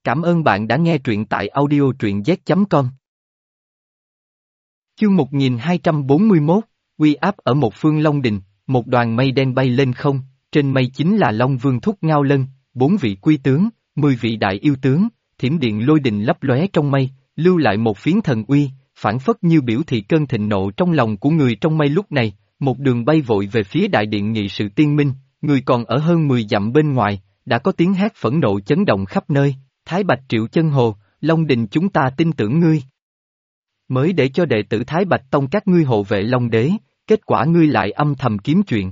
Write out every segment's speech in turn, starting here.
Cảm ơn bạn đã nghe truyện tại audio truyện z.com. Chương 1241, uy áp ở một phương Long Đình, một đoàn mây đen bay lên không, trên mây chính là Long Vương Thúc Ngao Lân, 4 vị quy tướng, 10 vị đại yêu tướng, thiểm điện lôi đình lấp lóe trong mây, lưu lại một phiến thần uy, phảng phất như biểu thị cơn thịnh nộ trong lòng của người trong mây lúc này, một đường bay vội về phía đại điện nghị sự tiên minh, người còn ở hơn 10 dặm bên ngoài, đã có tiếng hét phẫn nộ chấn động khắp nơi. Thái Bạch Triệu Chân Hồ, Long Đình chúng ta tin tưởng ngươi. Mới để cho đệ tử Thái Bạch Tông các ngươi hộ vệ Long Đế, kết quả ngươi lại âm thầm kiếm chuyện.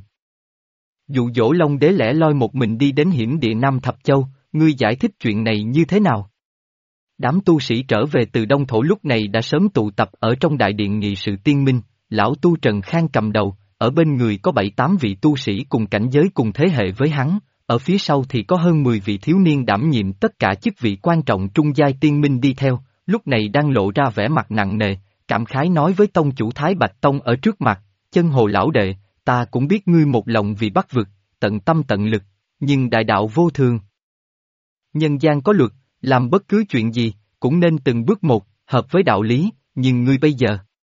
Dụ dỗ Long Đế lẻ loi một mình đi đến hiểm địa Nam Thập Châu, ngươi giải thích chuyện này như thế nào? Đám tu sĩ trở về từ Đông Thổ lúc này đã sớm tụ tập ở trong đại điện nghị sự tiên minh, lão tu Trần Khang cầm đầu, ở bên người có 7-8 vị tu sĩ cùng cảnh giới cùng thế hệ với hắn. Ở phía sau thì có hơn 10 vị thiếu niên đảm nhiệm tất cả chức vị quan trọng trung giai tiên minh đi theo, lúc này đang lộ ra vẻ mặt nặng nề, cảm khái nói với tông chủ Thái Bạch Tông ở trước mặt, Chân Hồ lão đệ, ta cũng biết ngươi một lòng vì bắt vực, tận tâm tận lực, nhưng đại đạo vô thường. Nhân gian có luật, làm bất cứ chuyện gì, cũng nên từng bước một, hợp với đạo lý, nhưng ngươi bây giờ.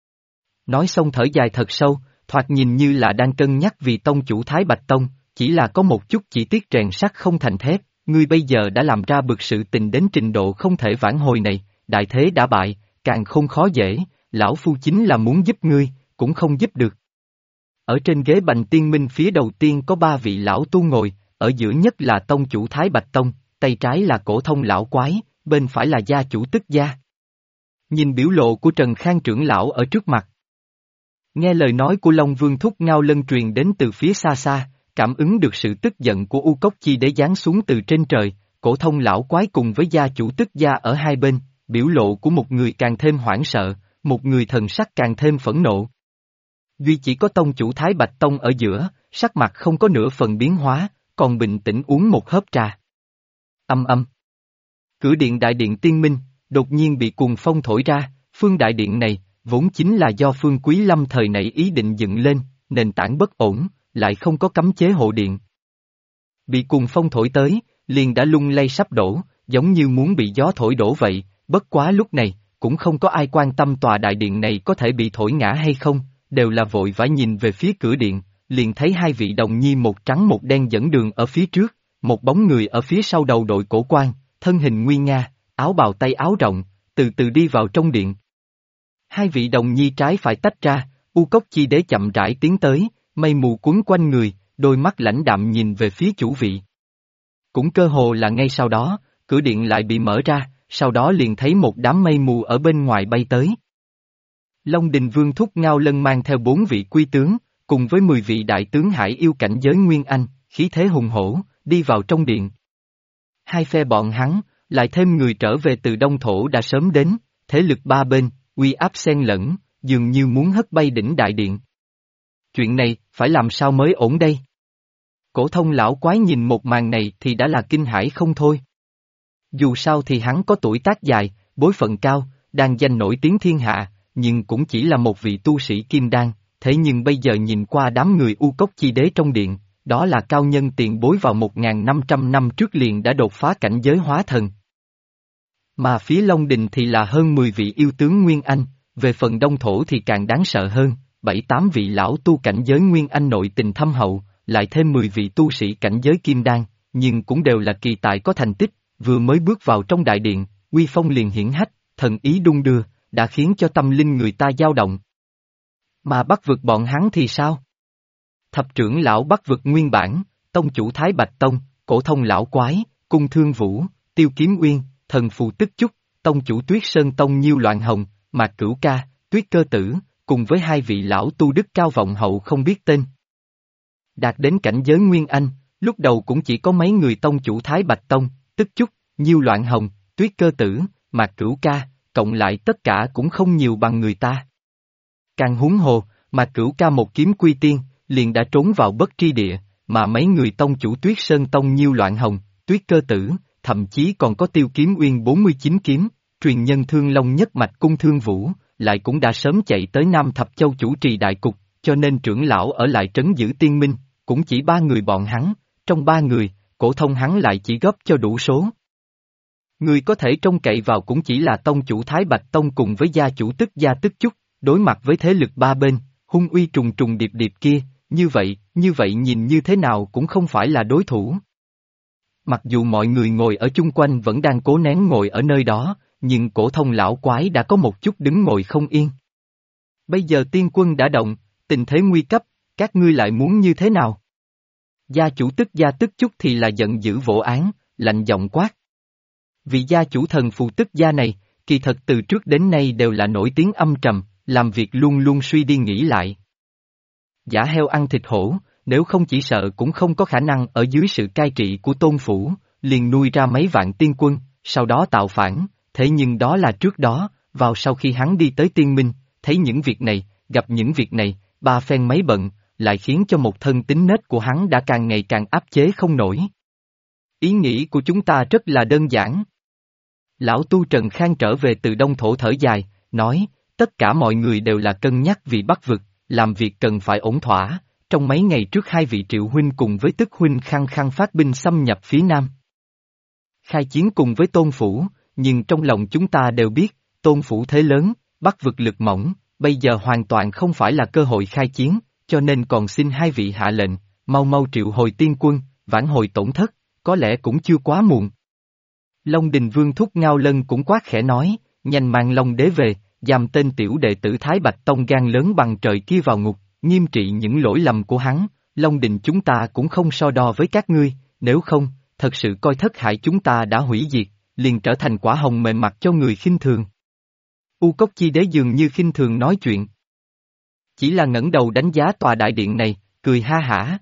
Nói xong thở dài thật sâu, thoạt nhìn như là đang cân nhắc vì tông chủ Thái Bạch Tông. Chỉ là có một chút chỉ tiếc rèn sắt không thành thép, ngươi bây giờ đã làm ra bực sự tình đến trình độ không thể vãn hồi này, đại thế đã bại, càng không khó dễ, lão phu chính là muốn giúp ngươi, cũng không giúp được. Ở trên ghế bành tiên minh phía đầu tiên có 3 vị lão tu ngồi, ở giữa nhất là tông chủ Thái Bạch Tông, tay trái là cổ thông lão quái, bên phải là gia chủ Tức Gia. Nhìn biểu lộ của Trần Khang trưởng lão ở trước mặt. Nghe lời nói của Long Vương Thúc Ngao Lân truyền đến từ phía xa xa. Cảm ứng được sự tức giận của U Cốc Chi Đế giáng xuống từ trên trời, cổ thông lão quái cùng với gia chủ Tức Gia ở hai bên, biểu lộ của một người càng thêm hoảng sợ, một người thần sắc càng thêm phẫn nộ. Duy chỉ có tông chủ Thái Bạch Tông ở giữa, sắc mặt không có nửa phần biến hóa, còn bình tĩnh uống một hớp trà. Âm âm. Cửa điện đại điện tiên minh, đột nhiên bị cuồng phong thổi ra, phương đại điện này, vốn chính là do Phương Quý Lâm thời nãy ý định dựng lên, nền tảng bất ổn. Lại không có cấm chế hộ điện. Bị cuồng phong thổi tới, liền đã lung lay sắp đổ, giống như muốn bị gió thổi đổ vậy, bất quá lúc này, cũng không có ai quan tâm tòa đại điện này có thể bị thổi ngã hay không, đều là vội vã nhìn về phía cửa điện, liền thấy 2 vị đồng nhi một trắng một đen dẫn đường ở phía trước, một bóng người ở phía sau đầu đội cổ quan, thân hình nguy nga, áo bào tay áo rộng, từ từ đi vào trong điện. 2 vị đồng nhi trái phải tách ra, U Cốc Chi Đế chậm rãi tiến tới. Mây mù quấn quanh người, đôi mắt lãnh đạm nhìn về phía chủ vị. Cũng cơ hồ là ngay sau đó, cửa điện lại bị mở ra, sau đó liền thấy một đám mây mù ở bên ngoài bay tới. Long Đình Vương Thúc Ngao Lân mang theo 4 vị quy tướng, cùng với 10 vị đại tướng hải yêu cảnh giới Nguyên Anh, khí thế hùng hổ, đi vào trong điện. Hai phe bọn hắn, lại thêm người trở về từ Đông Thổ đã sớm đến, thế lực ba bên, uy áp xen lẫn, dường như muốn hất bay đỉnh đại điện. Chuyện này, phải làm sao mới ổn đây? Cổ thông lão quái nhìn một màn này thì đã là kinh hãi không thôi. Dù sao thì hắn có tuổi tác dài, bối phận cao, đang danh nổi tiếng thiên hạ, nhưng cũng chỉ là một vị tu sĩ kim đan, thế nhưng bây giờ nhìn qua đám người U Cốc Chi Đế trong điện, đó là cao nhân tiền bối vào 1.500 năm trước liền đã đột phá cảnh giới hóa thần. Mà phía Long Đình thì là hơn 10 vị yêu tướng Nguyên Anh, về phần Đông Thổ thì càng đáng sợ hơn. 7-8 vị lão tu cảnh giới Nguyên Anh nội tình thâm hậu, lại thêm 10 vị tu sĩ cảnh giới kim đan, nhưng cũng đều là kỳ tài có thành tích, vừa mới bước vào trong đại điện, uy phong liền hiển hách, thần ý đung đưa, đã khiến cho tâm linh người ta dao động. Mà Bắc vực bọn hắn thì sao? Thập trưởng lão Bắc vực nguyên bản, tông chủ Thái Bạch Tông, cổ thông lão quái, cung thương vũ, tiêu kiếm uyên, thần phù tức chúc, tông chủ Tuyết Sơn Tông Nhiêu Loạn Hồng, Mạc Cửu Ca, Tuyết Cơ Tử, cùng với 2 vị lão tu đức cao vọng hậu không biết tên. Đạt đến cảnh giới Nguyên Anh, lúc đầu cũng chỉ có mấy người tông chủ Thái Bạch Tông, Tức Chúc, Nhiêu Loạn Hồng, Tuyết Cơ Tử, Mạc Cửu Ca, cộng lại tất cả cũng không nhiều bằng người ta. Càng huống hồ, Mạc Cửu Ca một kiếm quy tiên, liền đã trốn vào bất tri địa, mà mấy người tông chủ Tuyết Sơn Tông Nhiêu Loạn Hồng, Tuyết Cơ Tử, thậm chí còn có Tiêu Kiếm Uyên 49 kiếm, truyền nhân Thương Long nhất mạch cung thương vũ, lại cũng đã sớm chạy tới Nam Thập Châu chủ trì đại cục, cho nên trưởng lão ở lại trấn giữ tiên minh, cũng chỉ 3 người bọn hắn, trong 3 người, cổ thông hắn lại chỉ góp cho đủ số. Người có thể trông cậy vào cũng chỉ là tông chủ Thái Bạch Tông cùng với gia chủ Tức Gia Tức Chúc, đối mặt với thế lực ba bên, hung uy trùng trùng điệp điệp kia, như vậy nhìn như thế nào cũng không phải là đối thủ. Mặc dù mọi người ngồi ở chung quanh vẫn đang cố nén ngồi ở nơi đó, nhưng cổ thông lão quái đã có một chút đứng ngồi không yên. Bây giờ tiên quân đã động, tình thế nguy cấp, các ngươi lại muốn như thế nào? Gia chủ Tức Gia Tức Chúc thì là giận dữ vỗ án, lạnh giọng quát. Vị gia chủ thần phù Tức Gia này, kỳ thật từ trước đến nay đều là nổi tiếng âm trầm, làm việc luôn luôn suy đi nghĩ lại. Giả heo ăn thịt hổ, nếu không chỉ sợ cũng không có khả năng ở dưới sự cai trị của tôn phủ, liền nuôi ra mấy vạn tiên quân, sau đó tạo phản, thế nhưng đó là trước đó, vào sau khi hắn đi tới tiên minh, thấy những việc này, gặp những việc này, ba phen mấy bận, lại khiến cho một thân tính nết của hắn đã càng ngày càng áp chế không nổi. Ý nghĩ của chúng ta rất là đơn giản. Lão Tu Trần Khang trở về từ Đông Thổ thở dài, nói, tất cả mọi người đều là cân nhắc vì Bắc vực, làm việc cần phải ổn thỏa, trong mấy ngày trước hai vị Triệu huynh cùng với Tức huynh khăng khăng phát binh xâm nhập phía Nam. Khai chiến cùng với Tôn Phủ, nhưng trong lòng chúng ta đều biết, Tôn Phủ thế lớn, Bắc vực lực mỏng, bây giờ hoàn toàn không phải là cơ hội khai chiến, cho nên còn xin hai vị hạ lệnh, mau mau triệu hồi tiên quân, vãn hồi tổn thất, có lẽ cũng chưa quá muộn. Long Đình Vương Thúc Ngao Lân cũng quát khẽ nói, nhanh mang Long Đế về, giam tên tiểu đệ tử Thái Bạch Tông gan lớn bằng trời kia vào ngục, nghiêm trị những lỗi lầm của hắn, Long Đình chúng ta cũng không so đo với các ngươi, nếu không, thật sự coi thất hại chúng ta đã hủy diệt, liền trở thành quả hồng mềm mặt cho người khinh thường. U Cốc Chi Đế dường như khinh thường nói chuyện. Chỉ là ngẩng đầu đánh giá tòa đại điện này, cười ha hả.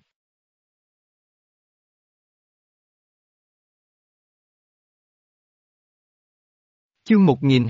Chương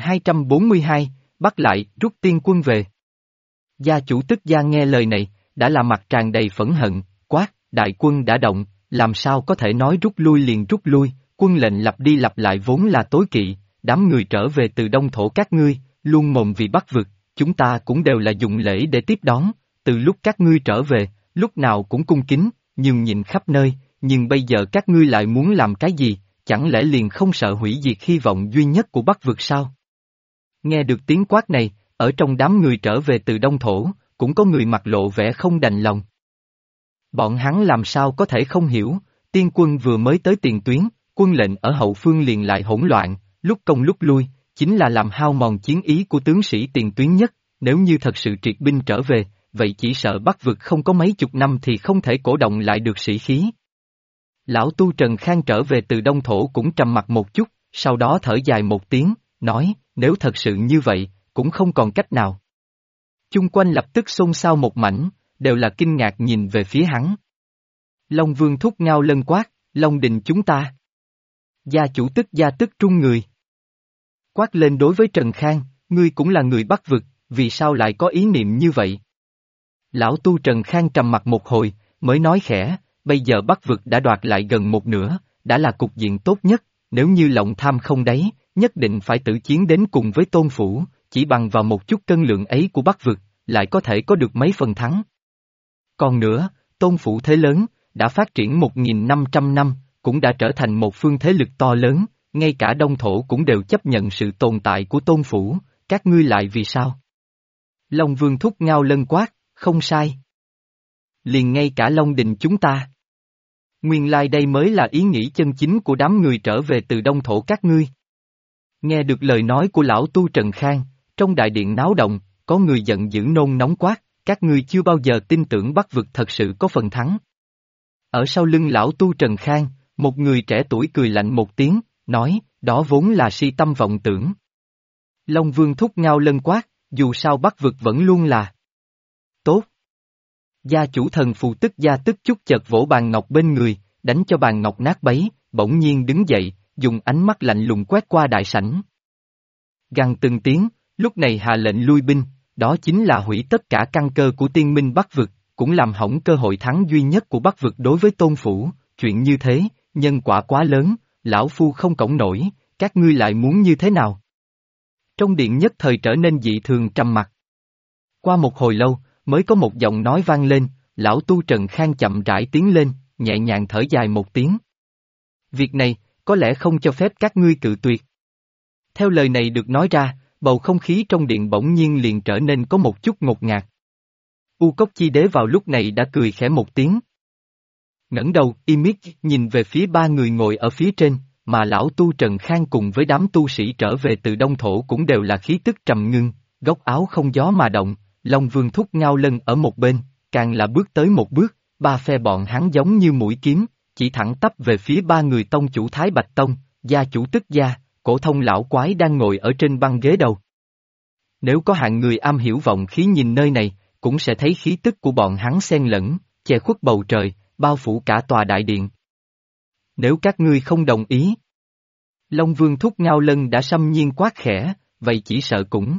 1242, bắt lại, rút tiên quân về. Gia chủ Tức Gia nghe lời này, đã là mặt tràn đầy phẫn hận, quát, đại quân đã động, làm sao có thể nói rút lui liền rút lui, quân lệnh lặp đi lặp lại vốn là tối kỵ, đám người trở về từ Đông Thổ các ngươi, luôn mồm vì Bắc vực, chúng ta cũng đều là dùng lễ để tiếp đón, từ lúc các ngươi trở về, lúc nào cũng cung kính, nhường nhịn khắp nơi, nhưng bây giờ các ngươi lại muốn làm cái gì, chẳng lẽ liền không sợ hủy diệt hy vọng duy nhất của Bắc vực sao? Nghe được tiếng quát này, ở trong đám người trở về từ Đông Thổ, cũng có người mặt lộ vẻ không đành lòng. Bọn hắn làm sao có thể không hiểu, tiên quân vừa mới tới tiền tuyến, quân lệnh ở hậu phương liền lại hỗn loạn, lúc công lúc lui, chính là làm hao mòn chiến ý của tướng sĩ tiền tuyến nhất, nếu như thật sự triệt binh trở về, vậy chỉ sợ Bắc vực không có mấy chục năm thì không thể cổ động lại được sĩ khí. Lão Tu Trần Khang trở về từ Đông Thổ cũng trầm mặt một chút, sau đó thở dài một tiếng, nói, nếu thật sự như vậy, cũng không còn cách nào. Chung quanh lập tức xôn xao một mảnh, đều là kinh ngạc nhìn về phía hắn. Long Vương Thúc Ngao Lân quát, Long Đình chúng ta. Gia chủ Tức Gia Tức Trung người. Quát lên đối với Trần Khang, ngươi cũng là người Bắc vực, vì sao lại có ý niệm như vậy? Lão Tu Trần Khang trầm mặt một hồi, mới nói khẽ, bây giờ Bắc vực đã đoạt lại gần một nửa, đã là cục diện tốt nhất, nếu như lòng tham không đáy, nhất định phải tử chiến đến cùng với Tôn Phủ, chỉ bằng vào một chút cân lượng ấy của Bắc vực, lại có thể có được mấy phần thắng. Còn nữa, Tôn Phủ thế lớn, đã phát triển 1.500 năm, cũng đã trở thành một phương thế lực to lớn, ngay cả Đông Thổ cũng đều chấp nhận sự tồn tại của Tôn Phủ, các ngươi lại vì sao? Long Vương Thúc Ngao Lân quát, không sai. Liền ngay cả Long Đình chúng ta. Nguyên lai đây mới là ý nghĩ chân chính của đám người trở về từ Đông Thổ các ngươi. Nghe được lời nói của lão Tu Trần Khang, trong đại điện náo động, có người giận dữ nôn nóng quát, các ngươi chưa bao giờ tin tưởng Bắc vực thật sự có phần thắng. Ở sau lưng lão Tu Trần Khang, một người trẻ tuổi cười lạnh một tiếng, nói, đó vốn là si tâm vọng tưởng. Long Vương Thúc Ngao Lân quát, dù sao Bắc vực vẫn luôn là tốt. Gia chủ thần phù Tức Gia Tức Chúc chợt vỗ bàn ngọc bên người, đánh cho bàn ngọc nát bấy, bỗng nhiên đứng dậy, dùng ánh mắt lạnh lùng quét qua đại sảnh. Gằn từng tiếng, lúc này hạ lệnh lui binh, đó chính là hủy tất cả căn cơ của tiên minh Bắc vực, cũng làm hỏng cơ hội thắng duy nhất của Bắc vực đối với Tôn Phủ, chuyện như thế, nhân quả quá lớn, lão phu không cõng nổi, các ngươi lại muốn như thế nào? Trong điện nhất thời trở nên dị thường trầm mặc. Qua một hồi lâu, mới có một giọng nói vang lên, lão Tu Trần Khang chậm rãi tiến lên, nhẹ nhàng thở dài một tiếng. Việc này, có lẽ không cho phép các ngươi cự tuyệt. Theo lời này được nói ra, bầu không khí trong điện bỗng nhiên liền trở nên có một chút ngột ngạt. U Cốc Chi Đế vào lúc này đã cười khẽ một tiếng. Ngẩng đầu, Ymit nhìn về phía ba người ngồi ở phía trên, mà lão tu Trần Khang cùng với đám tu sĩ trở về từ Đông Thổ cũng đều là khí tức trầm ngưng, góc áo không gió mà động, Long Vương Thúc Ngao Lân ở một bên, càng là bước tới một bước, ba phe bọn hắn giống như mũi kiếm, chỉ thẳng tắp về phía ba người tông chủ Thái Bạch Tông, gia chủ Tức Gia, cổ thông lão quái đang ngồi ở trên băng ghế đầu. Nếu có hạng người am hiểu vọng khí nhìn nơi này, cũng sẽ thấy khí tức của bọn hắn xen lẫn, che khuất bầu trời, bao phủ cả tòa đại điện. Nếu các ngươi không đồng ý, Long Vương Thúc Ngao Lân đã xâm nhiên quát khẽ, vậy chỉ sợ cũng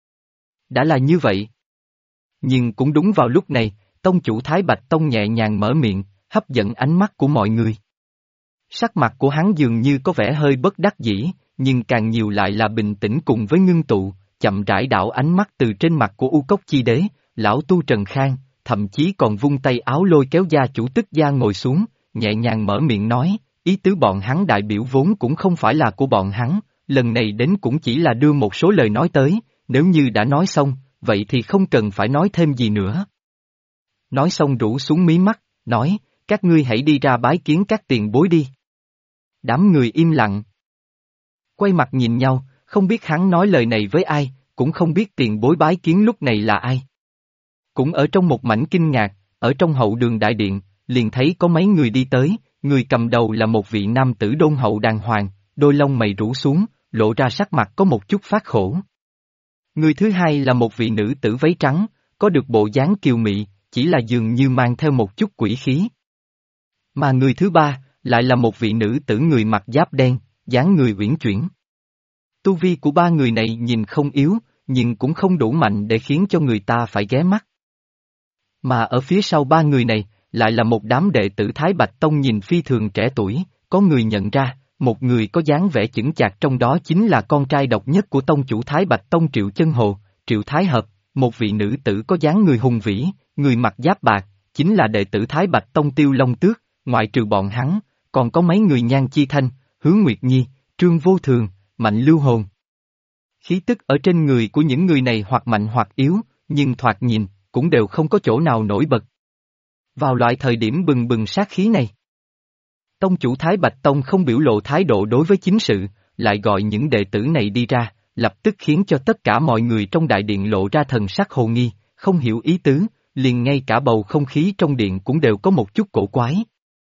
đã là như vậy. Nhưng cũng đúng vào lúc này, tông chủ Thái Bạch Tông nhẹ nhàng mở miệng, hấp dẫn ánh mắt của mọi người. Sắc mặt của hắn dường như có vẻ hơi bất đắc dĩ, nhưng càng nhiều lại là bình tĩnh cùng với ngưng tụ, chậm rãi đảo ánh mắt từ trên mặt của U Cốc Chi Đế, lão tu Trần Khang, thậm chí còn vung tay áo lôi kéo gia chủ Tức Gia ngồi xuống, nhẹ nhàng mở miệng nói, ý tứ bọn hắn đại biểu vốn cũng không phải là của bọn hắn, lần này đến cũng chỉ là đưa một số lời nói tới, nếu như đã nói xong, vậy thì không cần phải nói thêm gì nữa. Nói xong rũ xuống mí mắt, nói, các ngươi hãy đi ra bái kiến các tiền bối đi. Đám người im lặng. Quay mặt nhìn nhau, không biết hắn nói lời này với ai, cũng không biết tiền bối bái kiến lúc này là ai. Cũng ở trong một mảnh kinh ngạc, ở trong hậu đường đại điện, liền thấy có mấy người đi tới, người cầm đầu là một vị nam tử đôn hậu đàng hoàng, đôi lông mày rũ xuống, lộ ra sắc mặt có một chút phát khổ. Người thứ hai là một vị nữ tử váy trắng, có được bộ dáng kiều mị, chỉ là dường như mang theo một chút quỷ khí. Mà người thứ ba, lại là một vị nữ tử người mặc giáp đen, dáng người uyển chuyển. Tu vi của ba người này nhìn không yếu, nhưng cũng không đủ mạnh để khiến cho người ta phải ghé mắt. Mà ở phía sau ba người này, lại là một đám đệ tử Thái Bạch Tông nhìn phi thường trẻ tuổi, có người nhận ra, một người có dáng vẻ chững chạc trong đó chính là con trai độc nhất của tông chủ Thái Bạch Tông Triệu Chân Hồ, Triệu Thái Hợp, một vị nữ tử có dáng người hùng vĩ, người mặc giáp bạc, chính là đệ tử Thái Bạch Tông Tiêu Long Tước, ngoại trừ bọn hắn, còn có mấy người Nhan Chi Thanh, Hứa Nguyệt Nhi, Trương Vô Thường, Mạnh Lưu Hồn. Khí tức ở trên người của những người này hoặc mạnh hoặc yếu, nhưng thoạt nhìn, cũng đều không có chỗ nào nổi bật. Vào loại thời điểm bừng bừng sát khí này, tông chủ Thái Bạch Tông không biểu lộ thái độ đối với chính sự, lại gọi những đệ tử này đi ra, lập tức khiến cho tất cả mọi người trong đại điện lộ ra thần sắc hồ nghi, không hiểu ý tứ, liền ngay cả bầu không khí trong điện cũng đều có một chút cổ quái.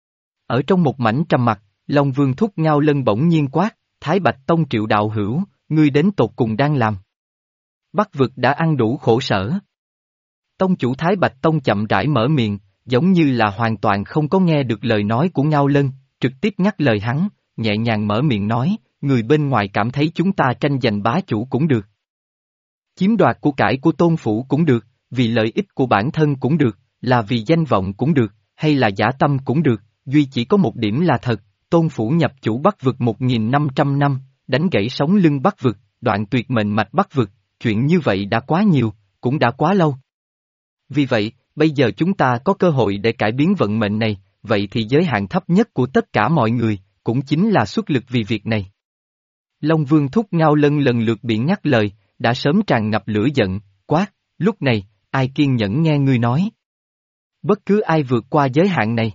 Ở trong một mảnh trầm mặc, Long Vương Thúc Ngao Lân bỗng nhiên quát, Thái Bạch Tông Triệu đạo hữu, ngươi đến tột cùng đang làm. Bắc vực đã ăn đủ khổ sở. Tông chủ Thái Bạch Tông chậm rãi mở miệng, giống như là hoàn toàn không có nghe được lời nói của Ngao Lân, trực tiếp ngắt lời hắn, nhẹ nhàng mở miệng nói, người bên ngoài cảm thấy chúng ta tranh giành bá chủ cũng được. Chiếm đoạt của cải của tôn phủ cũng được, vì lợi ích của bản thân cũng được, là vì danh vọng cũng được, hay là giả tâm cũng được, duy chỉ có một điểm là thật, tôn phủ nhập chủ Bắc vực 1.500 năm, đánh gãy sống lưng Bắc vực, đoạn tuyệt mệnh mạch Bắc vực, chuyện như vậy đã quá nhiều, cũng đã quá lâu. Vì vậy, bây giờ chúng ta có cơ hội để cải biến vận mệnh này, vậy thì giới hạn thấp nhất của tất cả mọi người, cũng chính là xuất lực vì việc này. Long Vương Thúc Ngao Lân lần lượt bị ngắt lời, đã sớm tràn ngập lửa giận, quát, lúc này, ai kiên nhẫn nghe ngươi nói. Bất cứ ai vượt qua giới hạn này,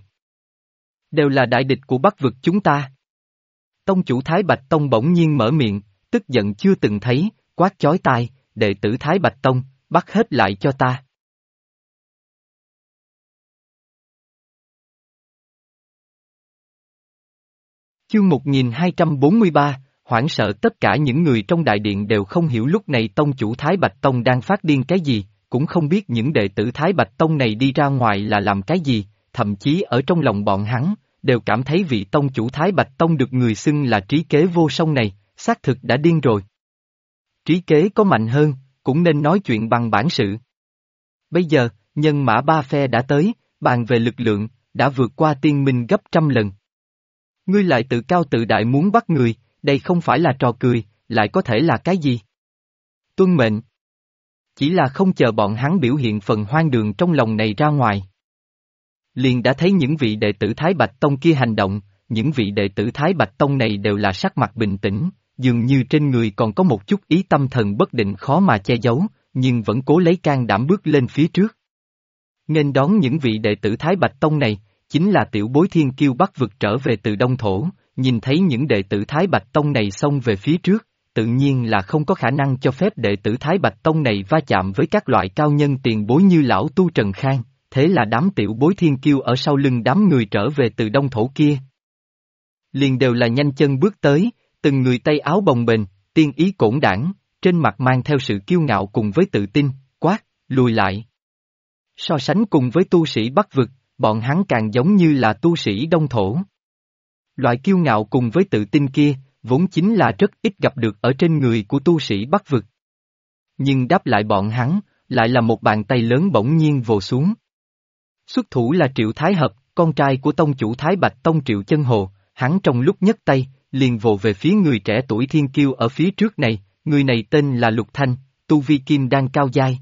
đều là đại địch của Bắc vực chúng ta. Tông chủ Thái Bạch Tông bỗng nhiên mở miệng, tức giận chưa từng thấy, quát chói tai, đệ tử Thái Bạch Tông, bắt hết lại cho ta. Chương 1243, hoảng sợ tất cả những người trong đại điện đều không hiểu lúc này tông chủ Thái Bạch Tông đang phát điên cái gì, cũng không biết những đệ tử Thái Bạch Tông này đi ra ngoài là làm cái gì, thậm chí ở trong lòng bọn hắn, đều cảm thấy vị tông chủ Thái Bạch Tông được người xưng là trí kế vô song này, xác thực đã điên rồi. Trí kế có mạnh hơn, cũng nên nói chuyện bằng bản sự. Bây giờ, nhân mã ba phe đã tới, bàn về lực lượng, đã vượt qua tiên minh gấp trăm lần. Ngươi lại tự cao tự đại muốn bắt người, đây không phải là trò cười, lại có thể là cái gì? Tuân mệnh. Chỉ là không chờ bọn hắn biểu hiện phần hoang đường trong lòng này ra ngoài. Liền đã thấy những vị đệ tử Thái Bạch Tông kia hành động, những vị đệ tử Thái Bạch Tông này đều là sắc mặt bình tĩnh, dường như trên người còn có một chút ý tâm thần bất định khó mà che giấu, nhưng vẫn cố lấy can đảm bước lên phía trước. Nghênh đón những vị đệ tử Thái Bạch Tông này, chính là tiểu bối thiên kiêu Bắc vực trở về từ Đông Thổ, nhìn thấy những đệ tử Thái Bạch Tông này xông về phía trước, tự nhiên là không có khả năng cho phép đệ tử Thái Bạch Tông này va chạm với các loại cao nhân tiền bối như lão tu Trần Khang, thế là đám tiểu bối thiên kiêu ở sau lưng đám người trở về từ Đông Thổ kia. Liền đều là nhanh chân bước tới, từng người tay áo bồng bềnh, tiên ý cổn đảng, trên mặt mang theo sự kiêu ngạo cùng với tự tin, quát, lùi lại. So sánh cùng với tu sĩ Bắc vực, bọn hắn càng giống như là tu sĩ Đông Thổ. Loại kiêu ngạo cùng với tự tin kia, vốn chính là rất ít gặp được ở trên người của tu sĩ Bắc vực. Nhưng đáp lại bọn hắn, lại là một bàn tay lớn bỗng nhiên vồ xuống. Xuất thủ là Triệu Thái Hợp, con trai của tông chủ Thái Bạch Tông Triệu Chân Hồ, hắn trong lúc nhấc tay, liền vồ về phía người trẻ tuổi thiên kiêu ở phía trước này, người này tên là Lục Thanh, tu vi kim đan cao giai.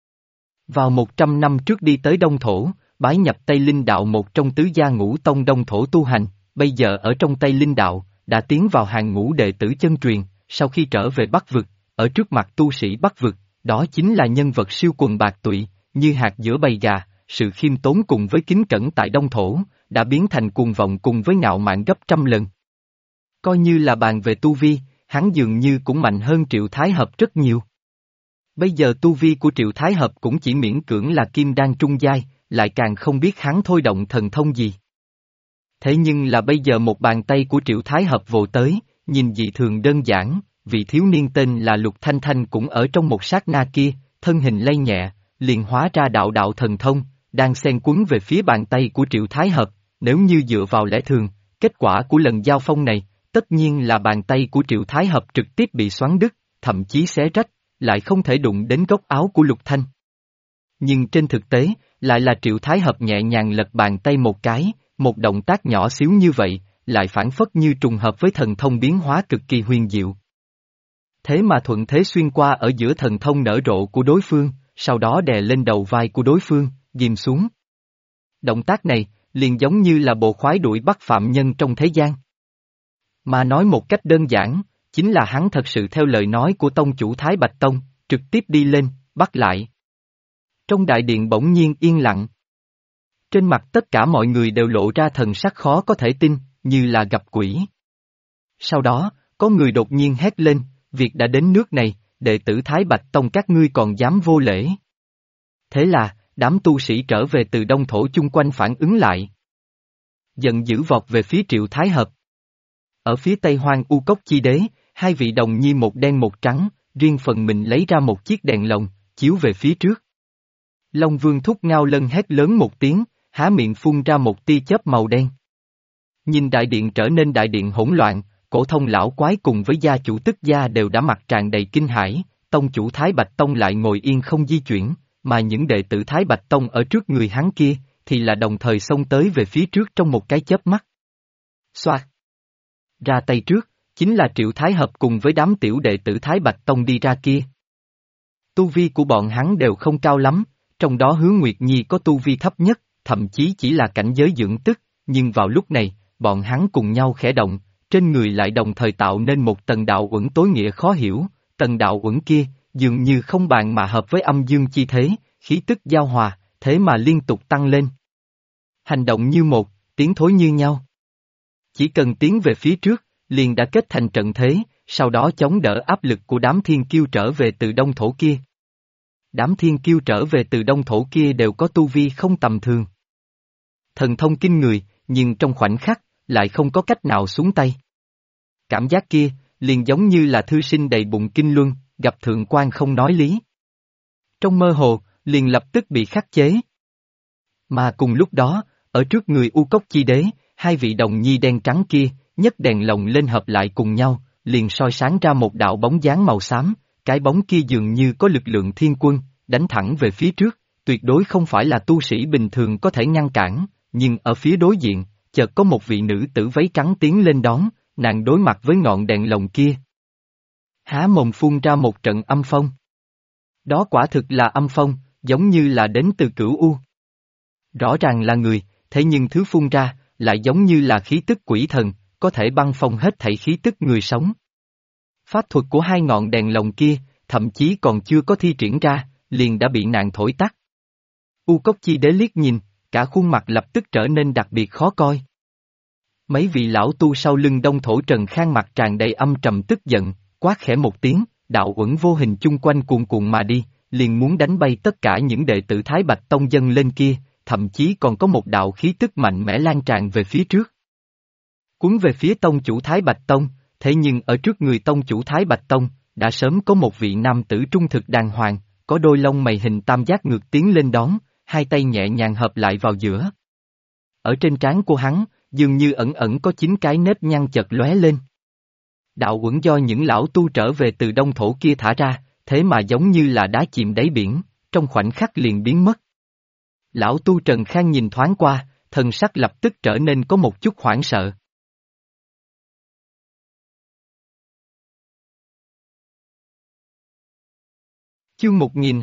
Vào 100 năm trước đi tới Đông Thổ, bái nhập Tây Linh Đạo, một trong tứ gia ngũ tông Đông Thổ tu hành, bây giờ ở trong Tây Linh Đạo, đã tiến vào hàng ngũ đệ tử chân truyền, sau khi trở về Bắc vực, ở trước mặt tu sĩ Bắc vực, đó chính là nhân vật siêu quần bạc tụy, như hạt giữa bầy gà, sự khiêm tốn cùng với kính cẩn tại Đông Thổ, đã biến thành cuồng vọng cùng với ngạo mạn gấp trăm lần. Coi như là bàn về tu vi, hắn dường như cũng mạnh hơn Triệu Thái Hợp rất nhiều. Bây giờ tu vi của Triệu Thái Hợp cũng chỉ miễn cưỡng là kim đan trung giai, lại càng không biết hắn thôi động thần thông gì. Thế nhưng là bây giờ một bàn tay của Triệu Thái Hợp vồ tới, nhìn dị thường đơn giản, vị thiếu niên tên là Lục Thanh Thanh cũng ở trong một sát na kia, thân hình lay nhẹ, liền hóa ra đạo đạo thần thông, đang xen quấn về phía bàn tay của Triệu Thái Hợp, nếu như dựa vào lẽ thường, kết quả của lần giao phong này, tất nhiên là bàn tay của Triệu Thái Hợp trực tiếp bị xoắn đứt, thậm chí xé rách, lại không thể đụng đến góc áo của Lục Thanh. Nhưng trên thực tế, lại là Triệu Thái Hợp nhẹ nhàng lật bàn tay một cái, một động tác nhỏ xíu như vậy, lại phản phất như trùng hợp với thần thông biến hóa cực kỳ huyền diệu. Thế mà thuận thế xuyên qua ở giữa thần thông nở rộ của đối phương, sau đó đè lên đầu vai của đối phương, ghim xuống. Động tác này, liền giống như là bộ khoái đuổi bắt phạm nhân trong thế gian. Mà nói một cách đơn giản, chính là hắn thật sự theo lời nói của tông chủ Thái Bạch Tông, trực tiếp đi lên, bắt lại. Trong đại điện bỗng nhiên yên lặng. Trên mặt tất cả mọi người đều lộ ra thần sắc khó có thể tin, như là gặp quỷ. Sau đó, có người đột nhiên hét lên, việc đã đến nước này, đệ tử Thái Bạch Tông các ngươi còn dám vô lễ. Thế là, đám tu sĩ trở về từ Đông Thổ chung quanh phản ứng lại. Giận dữ vọt về phía Triệu Thái Hợp. Ở phía Tây Hoang U Cốc Chi Đế, hai vị đồng nhi một đen một trắng, riêng phần mình lấy ra một chiếc đèn lồng, chiếu về phía trước. Long Vương Thúc Ngao Lân hét lớn một tiếng, há miệng phun ra một tia chớp màu đen. Nhìn đại điện trở nên đại điện hỗn loạn, Cổ Thông lão quái cùng với gia chủ Tức gia đều đã mặt tràn đầy kinh hãi, tông chủ Thái Bạch Tông lại ngồi yên không di chuyển, mà những đệ tử Thái Bạch Tông ở trước người hắn kia, thì là đồng thời xông tới về phía trước trong một cái chớp mắt. Xoạt! Ra tay trước, chính là Triệu Thái Hợp cùng với đám tiểu đệ tử Thái Bạch Tông đi ra kia. Tu vi của bọn hắn đều không cao lắm, trong đó Hứa Nguyệt Nhi có tu vi thấp nhất, thậm chí chỉ là cảnh giới dưỡng tức, nhưng vào lúc này, bọn hắn cùng nhau khẽ động, trên người lại đồng thời tạo nên một tầng đạo uẩn tối nghĩa khó hiểu, tầng đạo uẩn kia, dường như không bàn mà hợp với âm dương chi thế, khí tức giao hòa, thế mà liên tục tăng lên. Hành động như một, tiến thối như nhau. Chỉ cần tiến về phía trước, liền đã kết thành trận thế, sau đó chống đỡ áp lực của đám thiên kiêu trở về từ Đông Thổ kia. Đám thiên kiêu trở về từ Đông Thổ kia đều có tu vi không tầm thường. Thần thông kinh người, nhưng trong khoảnh khắc, lại không có cách nào xuống tay. Cảm giác kia, liền giống như là thư sinh đầy bụng kinh luân, gặp thượng quan không nói lý. Trong mơ hồ, liền lập tức bị khắc chế. Mà cùng lúc đó, ở trước người U Cốc Chi Đế, hai vị đồng nhi đen trắng kia, nhấc đèn lồng lên hợp lại cùng nhau, liền soi sáng ra một đạo bóng dáng màu xám, cái bóng kia dường như có lực lượng thiên quân, đánh thẳng về phía trước, tuyệt đối không phải là tu sĩ bình thường có thể ngăn cản, nhưng ở phía đối diện, chợt có một vị nữ tử váy trắng tiến lên đón, nàng đối mặt với ngọn đèn lồng kia. Há mồm phun ra một trận âm phong. Đó quả thực là âm phong, giống như là đến từ Cửu U. Rõ ràng là người, thế nhưng thứ phun ra, lại giống như là khí tức quỷ thần, có thể băng phong hết thảy khí tức người sống. Pháp thuật của hai ngọn đèn lồng kia, thậm chí còn chưa có thi triển ra, liền đã bị nàng thổi tắt. U Cốc Chi Đế liếc nhìn, cả khuôn mặt lập tức trở nên đặc biệt khó coi. Mấy vị lão tu sau lưng Đông Thổ Trần Khang mặt tràn đầy âm trầm tức giận, quát khẽ một tiếng, đạo uẩn vô hình chung quanh cuồn cuộn mà đi, liền muốn đánh bay tất cả những đệ tử Thái Bạch Tông dâng lên kia, thậm chí còn có một đạo khí tức mạnh mẽ lan tràn về phía trước. Cuốn về phía tông chủ Thái Bạch Tông, thế nhưng ở trước người tông chủ Thái Bạch Tông, đã sớm có một vị nam tử trung thực đàng hoàng, có đôi lông mày hình tam giác ngược tiến lên đón, hai tay nhẹ nhàng hợp lại vào giữa. Ở trên trán của hắn, dường như ẩn ẩn có 9 cái nếp nhăn chợt lóe lên. Đạo uẩn do những lão tu trở về từ Đông Thổ kia thả ra, thế mà giống như là đá chìm đáy biển, trong khoảnh khắc liền biến mất. Lão tu Trần Khang nhìn thoáng qua, thần sắc lập tức trở nên có một chút hoảng sợ. Chương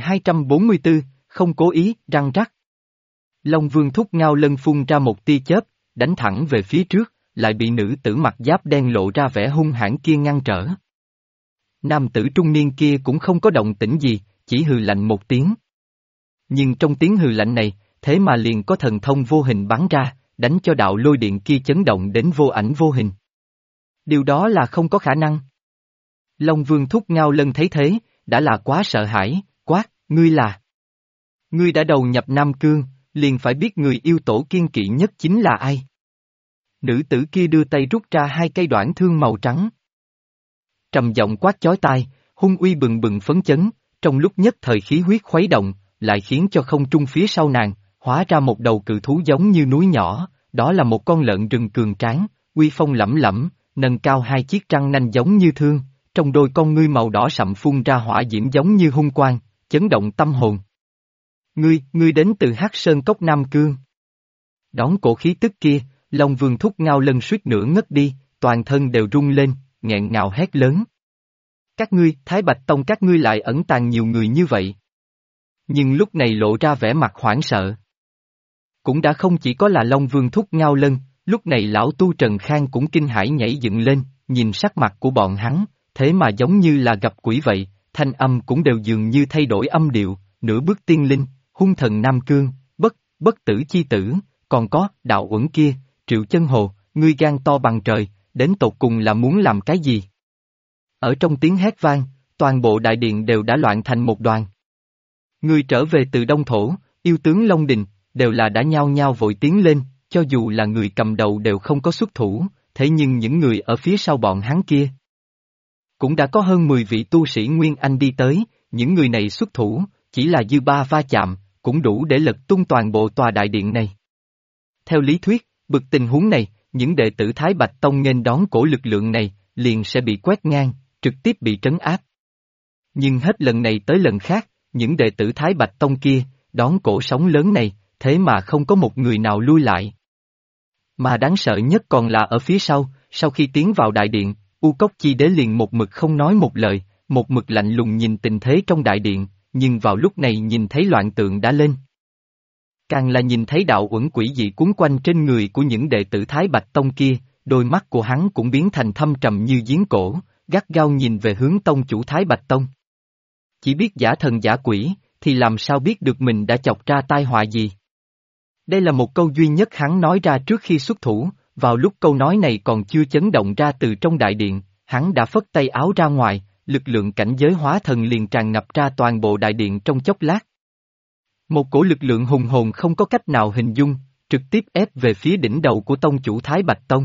1244, không cố ý, răng rắc. Long Vương thúc ngao lân phun ra một tia chớp, đánh thẳng về phía trước, lại bị nữ tử mặc giáp đen lộ ra vẻ hung hãn kia ngăn trở. Nam tử trung niên kia cũng không có động tĩnh gì, chỉ hừ lạnh một tiếng. Nhưng trong tiếng hừ lạnh này, thế mà liền có thần thông vô hình bắn ra, đánh cho đạo lôi điện kia chấn động đến vô ảnh vô hình. Điều đó là không có khả năng. Long Vương thúc ngao lân thấy thế, đã là quá sợ hãi, quát, ngươi là. Ngươi đã đầu nhập Nam Cương, liền phải biết người yêu tổ kiên kỵ nhất chính là ai. Nữ tử kia đưa tay rút ra hai cây đoạn thương màu trắng. Trầm giọng quát chói tai, hung uy bừng bừng phấn chấn, trong lúc nhất thời khí huyết khuấy động, lại khiến cho không trung phía sau nàng, hóa ra một đầu cự thú giống như núi nhỏ, đó là một con lợn rừng cường tráng, uy phong lẫm lẫm, nâng cao hai chiếc răng nanh giống như thương, trong đôi con ngươi màu đỏ sậm phun ra hỏa diễm giống như hung quang, chấn động tâm hồn. Ngươi đến từ Hắc Sơn Cốc Nam Cương. Đón cổ khí tức kia, Long Vương thúc ngao lân suýt nữa ngất đi, toàn thân đều rung lên, nghẹn ngào hét lớn. Các ngươi, Thái Bạch Tông các ngươi lại ẩn tàng nhiều người như vậy. Nhưng lúc này lộ ra vẻ mặt hoảng sợ. Cũng đã không chỉ có là Long Vương thúc ngao lân, lúc này lão tu Trần Khang cũng kinh hãi nhảy dựng lên, nhìn sắc mặt của bọn hắn, thế mà giống như là gặp quỷ vậy, thanh âm cũng đều dường như thay đổi âm điệu, nửa bước tiên linh, hung thần Nam Cương, bất tử chi tử, còn có, đạo uẩn kia, Triệu Chân Hồ, ngươi gan to bằng trời, đến tột cùng là muốn làm cái gì? Ở trong tiếng hét vang, toàn bộ đại điện đều đã loạn thành một đoàn. Người trở về từ Đông Thổ, yêu tướng Long Đình, đều là đã nhao nhao vội tiến lên, cho dù là người cầm đầu đều không có xuất thủ, thế nhưng những người ở phía sau bọn hắn kia. Cũng đã có hơn 10 vị tu sĩ Nguyên Anh đi tới, những người này xuất thủ, chỉ là dư ba va chạm, cũng đủ để lật tung toàn bộ tòa đại điện này. Theo lý thuyết, bực tình huống này, những đệ tử Thái Bạch Tông nghênh đón cổ lực lượng này, liền sẽ bị quét ngang, trực tiếp bị trấn áp. Nhưng hết lần này tới lần khác, những đệ tử Thái Bạch Tông kia, đón cổ sóng lớn này, thế mà không có một người nào lui lại. Mà đáng sợ nhất còn là ở phía sau khi tiến vào đại điện, U Cốc Chi Đế liền một mực không nói một lời, một mực lạnh lùng nhìn tình thế trong đại điện, nhưng vào lúc này nhìn thấy loạn tượng đã lên. Càng là nhìn thấy đạo uẩn quỷ dị cuốn quanh trên người của những đệ tử Thái Bạch Tông kia, đôi mắt của hắn cũng biến thành thâm trầm như giếng cổ, gắt gao nhìn về hướng tông chủ Thái Bạch Tông. Chỉ biết giả thần giả quỷ, thì làm sao biết được mình đã chọc ra tai họa gì. Đây là một câu duy nhất hắn nói ra trước khi xuất thủ, vào lúc câu nói này còn chưa chấn động ra từ trong đại điện, hắn đã phất tay áo ra ngoài, lực lượng cảnh giới hóa thần liền tràn ngập ra toàn bộ đại điện trong chốc lát. Một cổ lực lượng hùng hồn không có cách nào hình dung, trực tiếp ép về phía đỉnh đầu của tông chủ Thái Bạch Tông.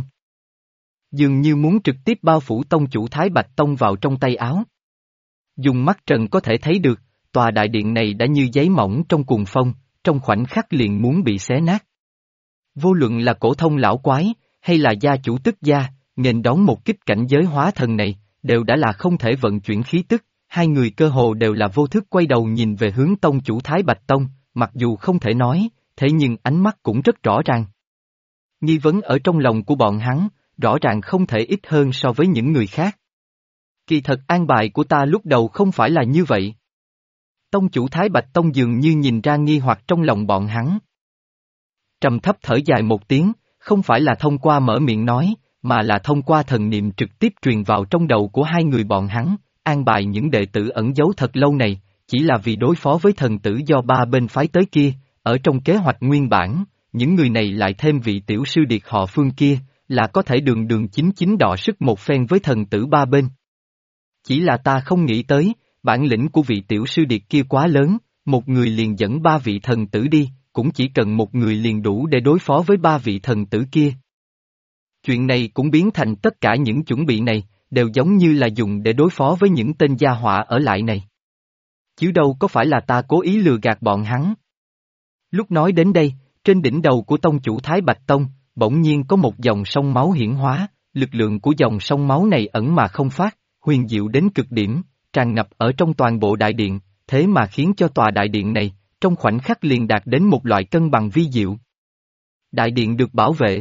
Dường như muốn trực tiếp bao phủ tông chủ Thái Bạch Tông vào trong tay áo. Dùng mắt trần có thể thấy được, tòa đại điện này đã như giấy mỏng trong cuồng phong, trong khoảnh khắc liền muốn bị xé nát. Vô luận là cổ thông lão quái, hay là gia chủ tức gia, nghênh đón một kích cảnh giới hóa thần này, đều đã là không thể vận chuyển khí tức, hai người cơ hồ đều là vô thức quay đầu nhìn về hướng tông chủ Thái Bạch Tông, mặc dù không thể nói, thế nhưng ánh mắt cũng rất rõ ràng. Nghi vấn ở trong lòng của bọn hắn, rõ ràng không thể ít hơn so với những người khác. Kỳ thật an bài của ta lúc đầu không phải là như vậy. Tông chủ Thái Bạch Tông dường như nhìn ra nghi hoặc trong lòng bọn hắn. Trầm thấp thở dài một tiếng, không phải là thông qua mở miệng nói, mà là thông qua thần niệm trực tiếp truyền vào trong đầu của hai người bọn hắn, an bài những đệ tử ẩn giấu thật lâu này, chỉ là vì đối phó với thần tử do ba bên phái tới kia, ở trong kế hoạch nguyên bản, những người này lại thêm vị tiểu sư điệt họ Phương kia, là có thể đường đường chính chính đọ sức một phen với thần tử ba bên. Chỉ là ta không nghĩ tới, bản lĩnh của vị tiểu sư điệt kia quá lớn, một người liền dẫn ba vị thần tử đi, cũng chỉ cần một người liền đủ để đối phó với ba vị thần tử kia. Chuyện này cũng biến thành tất cả những chuẩn bị này, đều giống như là dùng để đối phó với những tên gia họa ở lại này. Chứ đâu có phải là ta cố ý lừa gạt bọn hắn. Lúc nói đến đây, trên đỉnh đầu của tông chủ Thái Bạch Tông, bỗng nhiên có một dòng sông máu hiển hóa, lực lượng của dòng sông máu này ẩn mà không phát, huyền diệu đến cực điểm, tràn ngập ở trong toàn bộ đại điện, thế mà khiến cho tòa đại điện này, trong khoảnh khắc liền đạt đến một loại cân bằng vi diệu. Đại điện được bảo vệ.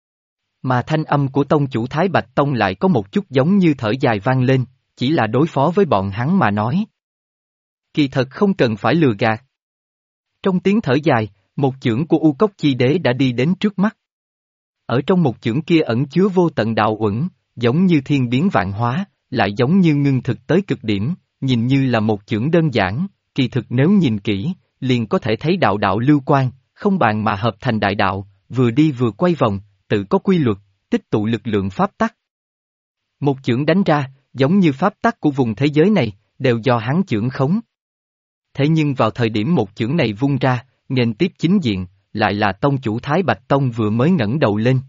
Mà thanh âm của tông chủ Thái Bạch Tông lại có một chút giống như thở dài vang lên, chỉ là đối phó với bọn hắn mà nói. Kỳ thật không cần phải lừa gạt. Trong tiếng thở dài, một chưởng của U Cốc Chi Đế đã đi đến trước mắt. Ở trong một chưởng kia ẩn chứa vô tận đạo uẩn, giống như thiên biến vạn hóa, lại giống như ngưng thực tới cực điểm, nhìn như là một chưởng đơn giản, kỳ thực nếu nhìn kỹ, liền có thể thấy đạo đạo lưu quang, không bàn mà hợp thành đại đạo, vừa đi vừa quay vòng, tự có quy luật, tích tụ lực lượng pháp tắc. Một chưởng đánh ra, giống như pháp tắc của vùng thế giới này, đều do hắn chưởng khống. Thế nhưng vào thời điểm một chưởng này vung ra, nghênh tiếp chính diện, lại là tông chủ Thái Bạch Tông vừa mới ngẩng đầu lên.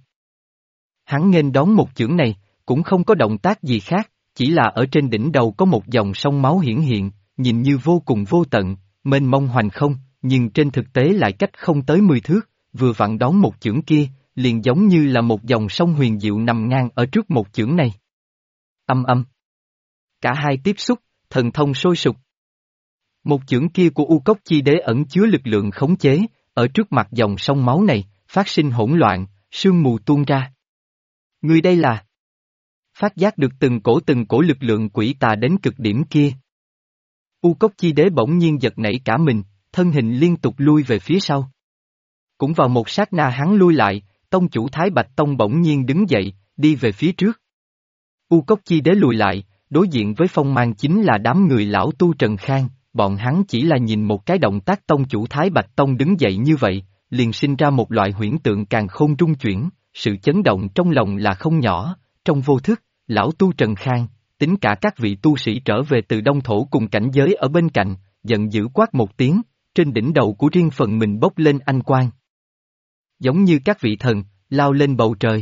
Hắn nghênh đón một chưởng này, cũng không có động tác gì khác, chỉ là ở trên đỉnh đầu có một dòng sông máu hiển hiện, nhìn như vô cùng vô tận, mênh mông hoành không, nhưng trên thực tế lại cách không tới 10 thước, vừa vặn đón một chưởng kia, liền giống như là một dòng sông huyền diệu nằm ngang ở trước một chưởng này. Âm âm. Cả hai tiếp xúc, thần thông sôi sục. Một chưởng kia của U Cốc Chi Đế ẩn chứa lực lượng khống chế, ở trước mặt dòng sông máu này, phát sinh hỗn loạn, sương mù tuôn ra. Người đây là phát giác được từng cổ lực lượng quỷ tà đến cực điểm kia. U Cốc Chi Đế bỗng nhiên giật nảy cả mình, thân hình liên tục lui về phía sau. Cũng vào một sát na hắn lui lại, tông chủ Thái Bạch Tông bỗng nhiên đứng dậy, đi về phía trước. U Cốc Chi Đế lùi lại, đối diện với phong mang chính là đám người lão tu Trần Khang, bọn hắn chỉ là nhìn một cái động tác tông chủ Thái Bạch Tông đứng dậy như vậy, liền sinh ra một loại huyễn tượng càn khôn trung chuyển, sự chấn động trong lòng là không nhỏ, trong vô thức, lão tu Trần Khang, tính cả các vị tu sĩ trở về từ Đông Thổ cùng cảnh giới ở bên cạnh, giận dữ quát một tiếng, trên đỉnh đầu của riêng phần mình bốc lên anh quang. Giống như các vị thần, lao lên bầu trời.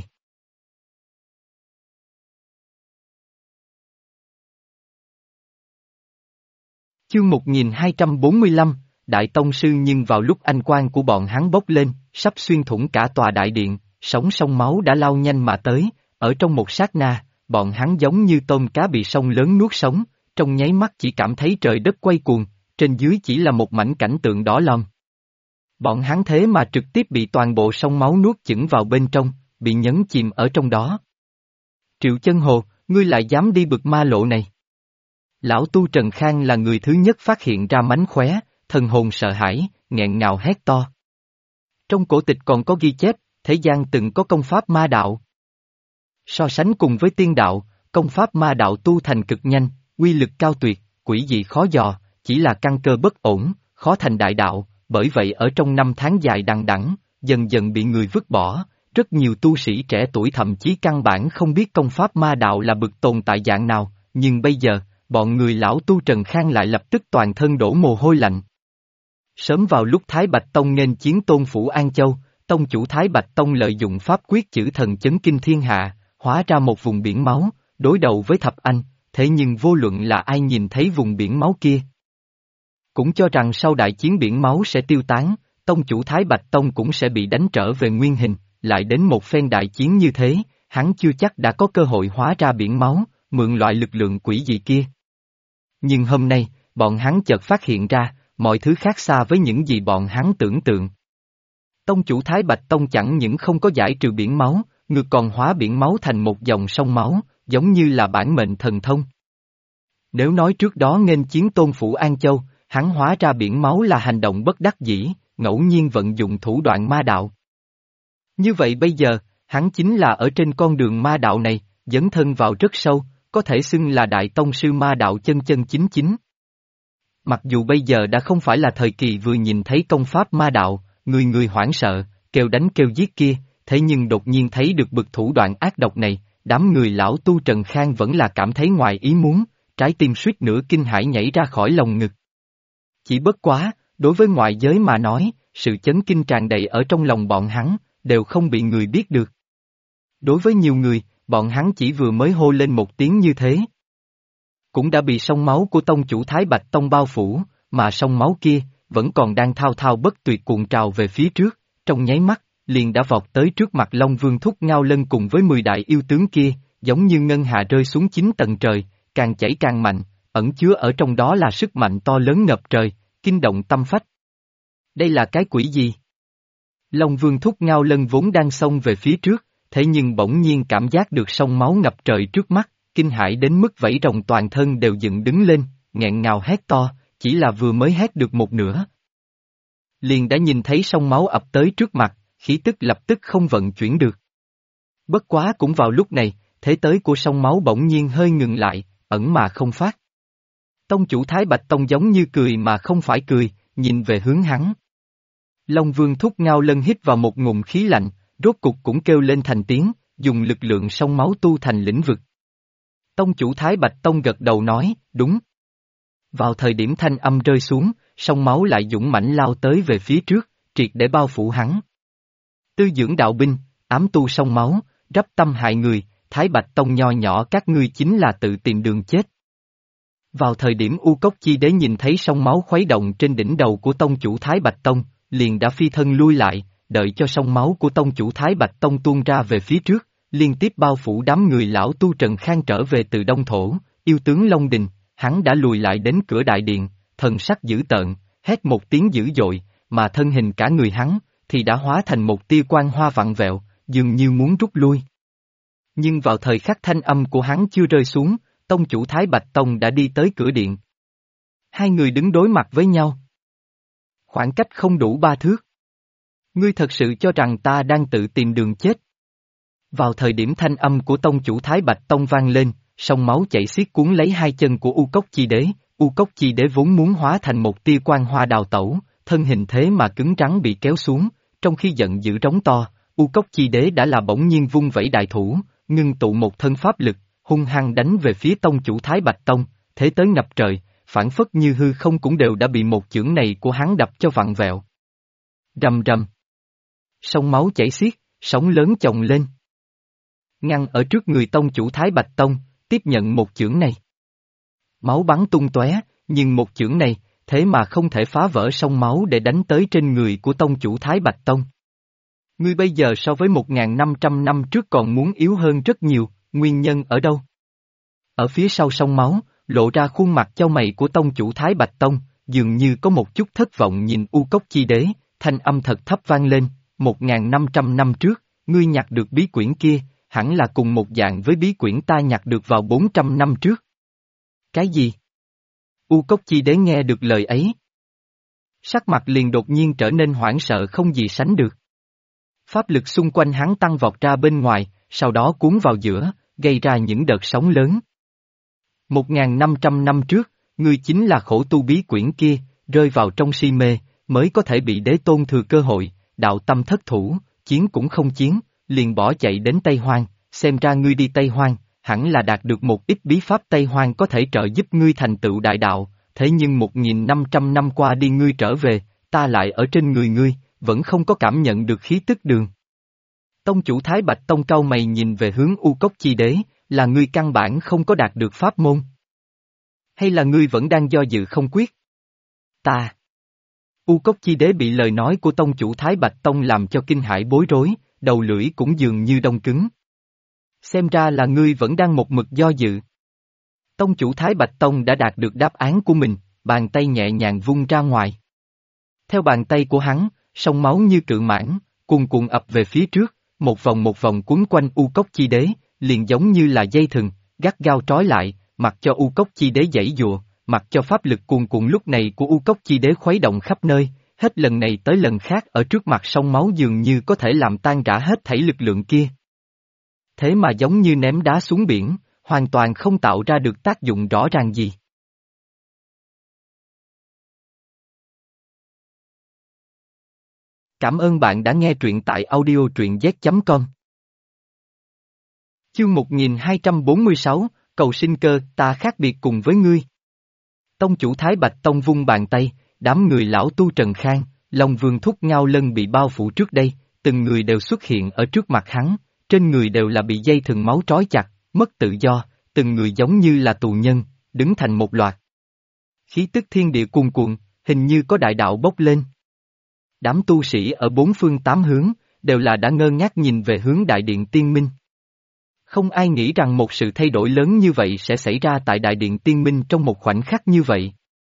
Chương 1245, Đại Tông Sư nhưng vào lúc anh quang của bọn hắn bốc lên, sắp xuyên thủng cả tòa đại điện, sóng sông máu đã lao nhanh mà tới, ở trong một sát na, bọn hắn giống như tôm cá bị sông lớn nuốt sống, trong nháy mắt chỉ cảm thấy trời đất quay cuồng, trên dưới chỉ là một mảnh cảnh tượng đỏ lòm. Bọn hắn thế mà trực tiếp bị toàn bộ sông máu nuốt chửng vào bên trong, bị nhấn chìm ở trong đó. Triệu Chân Hồ, ngươi lại dám đi bực ma lộ này? Lão tu Trần Khang là người thứ nhất phát hiện ra mánh khóe, thần hồn sợ hãi, nghẹn ngào hét to. Trong cổ tịch còn có ghi chép, thế gian từng có công pháp ma đạo. So sánh cùng với tiên đạo, công pháp ma đạo tu thành cực nhanh, uy lực cao tuyệt, quỷ dị khó dò, chỉ là căn cơ bất ổn, khó thành đại đạo, bởi vậy ở trong năm tháng dài đằng đẵng, dần dần bị người vứt bỏ, rất nhiều tu sĩ trẻ tuổi thậm chí căn bản không biết công pháp ma đạo là bực tồn tại dạng nào, nhưng bây giờ, bọn người lão tu Trần Khang lại lập tức toàn thân đổ mồ hôi lạnh. Sớm vào lúc Thái Bạch Tông nghênh chiến Tôn Phủ An Châu, tông chủ Thái Bạch Tông lợi dụng pháp quyết chữ thần chấn kinh thiên hạ, hóa ra một vùng biển máu, đối đầu với Thập Anh, thế nhưng vô luận là ai nhìn thấy vùng biển máu kia, cũng cho rằng sau đại chiến biển máu sẽ tiêu tán, tông chủ Thái Bạch Tông cũng sẽ bị đánh trở về nguyên hình, lại đến một phen đại chiến như thế, hắn chưa chắc đã có cơ hội hóa ra biển máu, mượn loại lực lượng quỷ dị kia. Nhưng hôm nay, bọn hắn chợt phát hiện ra, mọi thứ khác xa với những gì bọn hắn tưởng tượng. Tông chủ Thái Bạch Tông chẳng những không có giải trừ biển máu, ngược còn hóa biển máu thành một dòng sông máu, giống như là bản mệnh thần thông. Nếu nói trước đó nghênh chiến Tôn Phủ An Châu, hắn hóa ra biển máu là hành động bất đắc dĩ, ngẫu nhiên vận dụng thủ đoạn ma đạo. Như vậy bây giờ, hắn chính là ở trên con đường ma đạo này, dấn thân vào rất sâu, có thể xưng là đại tông sư ma đạo chân chân chính chính. Mặc dù bây giờ đã không phải là thời kỳ vừa nhìn thấy công pháp ma đạo, người người hoảng sợ, kêu đánh kêu giết kia, thế nhưng đột nhiên thấy được bực thủ đoạn ác độc này, đám người lão tu Trần Khang vẫn là cảm thấy ngoài ý muốn, trái tim suýt nữa kinh hãi nhảy ra khỏi lồng ngực. Chỉ bất quá, đối với ngoại giới mà nói, sự chấn kinh tràn đầy ở trong lòng bọn hắn, đều không bị người biết được. Đối với nhiều người, bọn hắn chỉ vừa mới hô lên một tiếng như thế, cũng đã bị sông máu của tông chủ Thái Bạch Tông bao phủ, mà sông máu kia, vẫn còn đang thao thao bất tuyệt cuộn trào về phía trước, trong nháy mắt, liền đã vọt tới trước mặt Long Vương Thúc Ngao Lân cùng với 10 đại yêu tướng kia, giống như ngân hà rơi xuống 9 tầng trời, càng chảy càng mạnh, ẩn chứa ở trong đó là sức mạnh to lớn ngập trời, kinh động tâm phách. Đây là cái quỷ gì? Long Vương Thúc Ngao Lân vốn đang xông về phía trước, thế nhưng bỗng nhiên cảm giác được sông máu ngập trời trước mắt, kinh hãi đến mức vảy rồng toàn thân đều dựng đứng lên, nghẹn ngào hét to, chỉ là vừa mới hét được một nửa. Liền đã nhìn thấy sông máu ập tới trước mặt, khí tức lập tức không vận chuyển được. Bất quá cũng vào lúc này, thế tới của sông máu bỗng nhiên hơi ngừng lại, ẩn mà không phát. Tông chủ Thái Bạch Tông giống như cười mà không phải cười, nhìn về hướng hắn. Long Vương Thúc Ngao Lân hít vào một ngụm khí lạnh, rốt cục cũng kêu lên thành tiếng, dùng lực lượng sông máu tu thành lĩnh vực. Tông chủ Thái Bạch Tông gật đầu nói, đúng. Vào thời điểm thanh âm rơi xuống, sông máu lại dũng mãnh lao tới về phía trước, triệt để bao phủ hắn. Tư dưỡng đạo binh, ám tu sông máu, rắp tâm hại người, Thái Bạch Tông nho nhỏ các ngươi chính là tự tìm đường chết. Vào thời điểm U Cốc Chi Đế nhìn thấy sông máu khuấy động trên đỉnh đầu của tông chủ Thái Bạch Tông, liền đã phi thân lui lại, đợi cho sông máu của tông chủ Thái Bạch Tông tuôn ra về phía trước, liên tiếp bao phủ đám người lão tu Trần Khang trở về từ Đông Thổ, yêu tướng Long Đình, hắn đã lùi lại đến cửa đại điện, thần sắc dữ tợn, hét một tiếng dữ dội, mà thân hình cả người hắn, thì đã hóa thành một tia quang hoa vặn vẹo, dường như muốn rút lui. Nhưng vào thời khắc thanh âm của hắn chưa rơi xuống, tông chủ Thái Bạch Tông đã đi tới cửa điện. Hai người đứng đối mặt với nhau. Khoảng cách không đủ 3 thước. Ngươi thật sự cho rằng ta đang tự tìm đường chết. Vào thời điểm thanh âm của tông chủ Thái Bạch Tông vang lên, sông máu chảy xiết cuốn lấy hai chân của U Cốc Chi Đế, U Cốc Chi Đế vốn muốn hóa thành một tia quang hoa đào tẩu, thân hình thế mà cứng rắn bị kéo xuống, trong khi giận dữ rống to, U Cốc Chi Đế đã là bỗng nhiên vung vẩy đại thủ, ngưng tụ một thân pháp lực, hung hăng đánh về phía tông chủ Thái Bạch Tông, thế tới ngập trời, phản phất như hư không cũng đều đã bị một chưởng này của hắn đập cho vặn vẹo. Rầm rầm. Sông máu chảy xiết, sóng lớn chồng lên. Ngăn ở trước người tông chủ Thái Bạch Tông, tiếp nhận một chưởng này. Máu bắn tung tóe, nhưng một chưởng này, thế mà không thể phá vỡ sông máu để đánh tới trên người của tông chủ Thái Bạch Tông. Ngươi bây giờ so với 1.500 năm trước còn muốn yếu hơn rất nhiều, nguyên nhân ở đâu? Ở phía sau sông máu, lộ ra khuôn mặt chau mày của tông chủ Thái Bạch Tông, dường như có một chút thất vọng nhìn U Cốc Chi Đế, thanh âm thật thấp vang lên, 1.500 năm trước, ngươi nhặt được bí quyển kia, hẳn là cùng một dạng với bí quyển ta nhặt được vào 400 năm trước. Cái gì? U Cốc Chi Đế nghe được lời ấy. Sắc mặt liền đột nhiên trở nên hoảng sợ không gì sánh được. Pháp lực xung quanh hắn tăng vọt ra bên ngoài, sau đó cuốn vào giữa, gây ra những đợt sóng lớn. 1.500 năm trước, ngươi chính là khổ tu bí quyển kia, rơi vào trong si mê, mới có thể bị đế tôn thừa cơ hội, đạo tâm thất thủ, chiến cũng không chiến, liền bỏ chạy đến Tây Hoang, xem ra ngươi đi Tây Hoang, hẳn là đạt được một ít bí pháp Tây Hoang có thể trợ giúp ngươi thành tựu đại đạo, thế nhưng 1.500 năm qua đi ngươi trở về, ta lại ở trên người ngươi, vẫn không có cảm nhận được khí tức đường. Tông chủ Thái Bạch Tông cau mày nhìn về hướng U Cốc Chi Đế, là ngươi căn bản không có đạt được pháp môn? Hay là ngươi vẫn đang do dự không quyết? Ta. U Cốc Chi Đế bị lời nói của tông chủ Thái Bạch Tông làm cho kinh hãi bối rối, đầu lưỡi cũng dường như đông cứng. Xem ra là ngươi vẫn đang một mực do dự. Tông chủ Thái Bạch Tông đã đạt được đáp án của mình, bàn tay nhẹ nhàng vung ra ngoài. Theo bàn tay của hắn, sông máu như cự mãng, cuồn cuộn ập về phía trước, một vòng quấn quanh U Cốc Chi Đế, liền giống như là dây thừng, gắt gao trói lại, mặc cho U Cốc Chi Đế giãy giụa, mặc cho pháp lực cuồn cuộn lúc này của U Cốc Chi Đế khuấy động khắp nơi, hết lần này tới lần khác ở trước mặt sông máu dường như có thể làm tan rã hết thảy lực lượng kia. Thế mà giống như ném đá xuống biển, hoàn toàn không tạo ra được tác dụng rõ ràng gì. Cảm ơn bạn đã nghe truyện tại audio truyện z.com. Chương 1246, cầu sinh cơ, ta khác biệt cùng với ngươi. Tông chủ Thái Bạch Tông vung bàn tay, đám người lão tu Trần Khang, Long Vương Thúc Ngao Lân bị bao phủ trước đây, từng người đều xuất hiện ở trước mặt hắn, trên người đều là bị dây thừng máu trói chặt, mất tự do, từng người giống như là tù nhân, đứng thành một loạt. Khí tức thiên địa cuồn cuộn, hình như có đại đạo bốc lên. Đám tu sĩ ở bốn phương tám hướng, đều là đã ngơ ngác nhìn về hướng Đại Điện Tiên Minh. Không ai nghĩ rằng một sự thay đổi lớn như vậy sẽ xảy ra tại Đại Điện Tiên Minh trong một khoảnh khắc như vậy.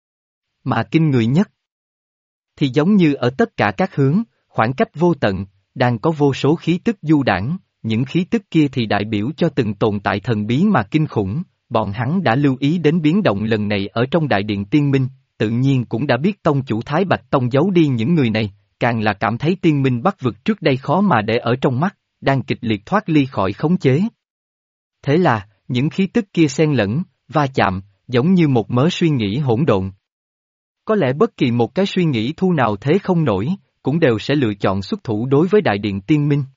Mà kinh người nhất, thì giống như ở tất cả các hướng, khoảng cách vô tận, đang có vô số khí tức du đãng, những khí tức kia thì đại biểu cho từng tồn tại thần bí mà kinh khủng, bọn hắn đã lưu ý đến biến động lần này ở trong Đại Điện Tiên Minh, tự nhiên cũng đã biết tông chủ Thái Bạch Tông giấu đi những người này, càng là cảm thấy Tiên Minh Bắc vực trước đây khó mà để ở trong mắt, đang kịch liệt thoát ly khỏi khống chế. Thế là, những khí tức kia xen lẫn, va chạm, giống như một mớ suy nghĩ hỗn độn. Có lẽ bất kỳ một cái suy nghĩ thu nào thế không nổi, cũng đều sẽ lựa chọn xuất thủ đối với Đại Điện Tiên Minh.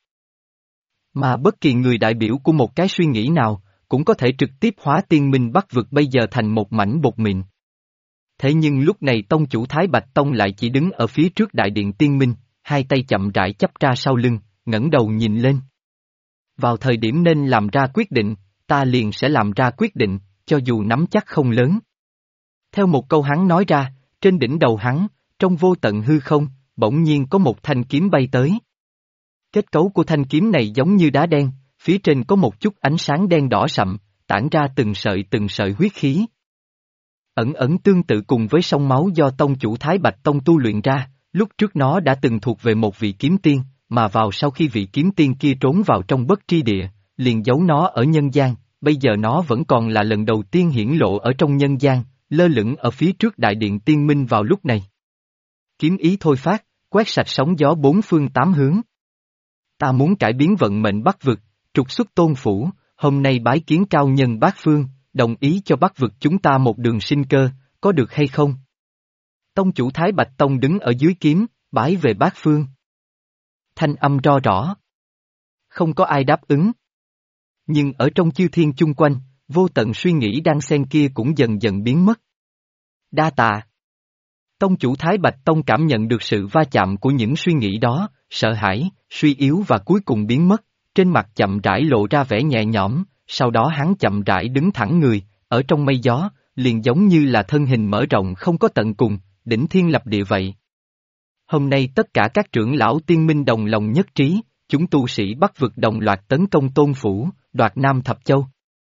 Mà bất kỳ người đại biểu của một cái suy nghĩ nào, cũng có thể trực tiếp hóa Tiên Minh Bắc vực bây giờ thành một mảnh bột mịn. Thế nhưng lúc này tông chủ Thái Bạch Tông lại chỉ đứng ở phía trước Đại Điện Tiên Minh, hai tay chậm rãi chắp ra sau lưng, ngẩng đầu nhìn lên. Vào thời điểm nên làm ra quyết định, ta liền sẽ làm ra quyết định, cho dù nắm chắc không lớn. Theo một câu hắn nói ra, trên đỉnh đầu hắn, trong vô tận hư không, bỗng nhiên có một thanh kiếm bay tới. Kết cấu của thanh kiếm này giống như đá đen, phía trên có một chút ánh sáng đen đỏ sậm, tản ra từng sợi huyết khí. Ẩn ẩn tương tự cùng với sông máu do tông chủ Thái Bạch Tông tu luyện ra, lúc trước nó đã từng thuộc về một vị kiếm tiên, mà vào sau khi vị kiếm tiên kia trốn vào trong bất tri địa, liền giấu nó ở nhân gian, bây giờ nó vẫn còn là lần đầu tiên hiển lộ ở trong nhân gian, lơ lửng ở phía trước Đại Điện Tiên Minh vào lúc này. Kiếm ý thôi phát, quét sạch sóng gió bốn phương tám hướng. Ta muốn cải biến vận mệnh Bắc vực, trục xuất Tôn Phủ, hôm nay bái kiến cao nhân bát phương, đồng ý cho Bắc vực chúng ta một đường sinh cơ, có được hay không? Tông chủ Thái Bạch Tông đứng ở dưới kiếm, bái về bát phương. Thanh âm ro rõ. Không có ai đáp ứng. Nhưng ở trong chư thiên chung quanh, vô tận suy nghĩ đang xen kia cũng dần dần biến mất. Đa tạ. Tông chủ Thái Bạch Tông cảm nhận được sự va chạm của những suy nghĩ đó, sợ hãi, suy yếu và cuối cùng biến mất, trên mặt chậm rãi lộ ra vẻ nhẹ nhõm, sau đó hắn chậm rãi đứng thẳng người, ở trong mây gió, liền giống như là thân hình mở rộng không có tận cùng, đỉnh thiên lập địa vậy. Hôm nay tất cả các trưởng lão tiên minh đồng lòng nhất trí, chúng tu sĩ Bắc vực đồng loạt tấn công Tôn Phủ, đoạt Nam Thập Châu.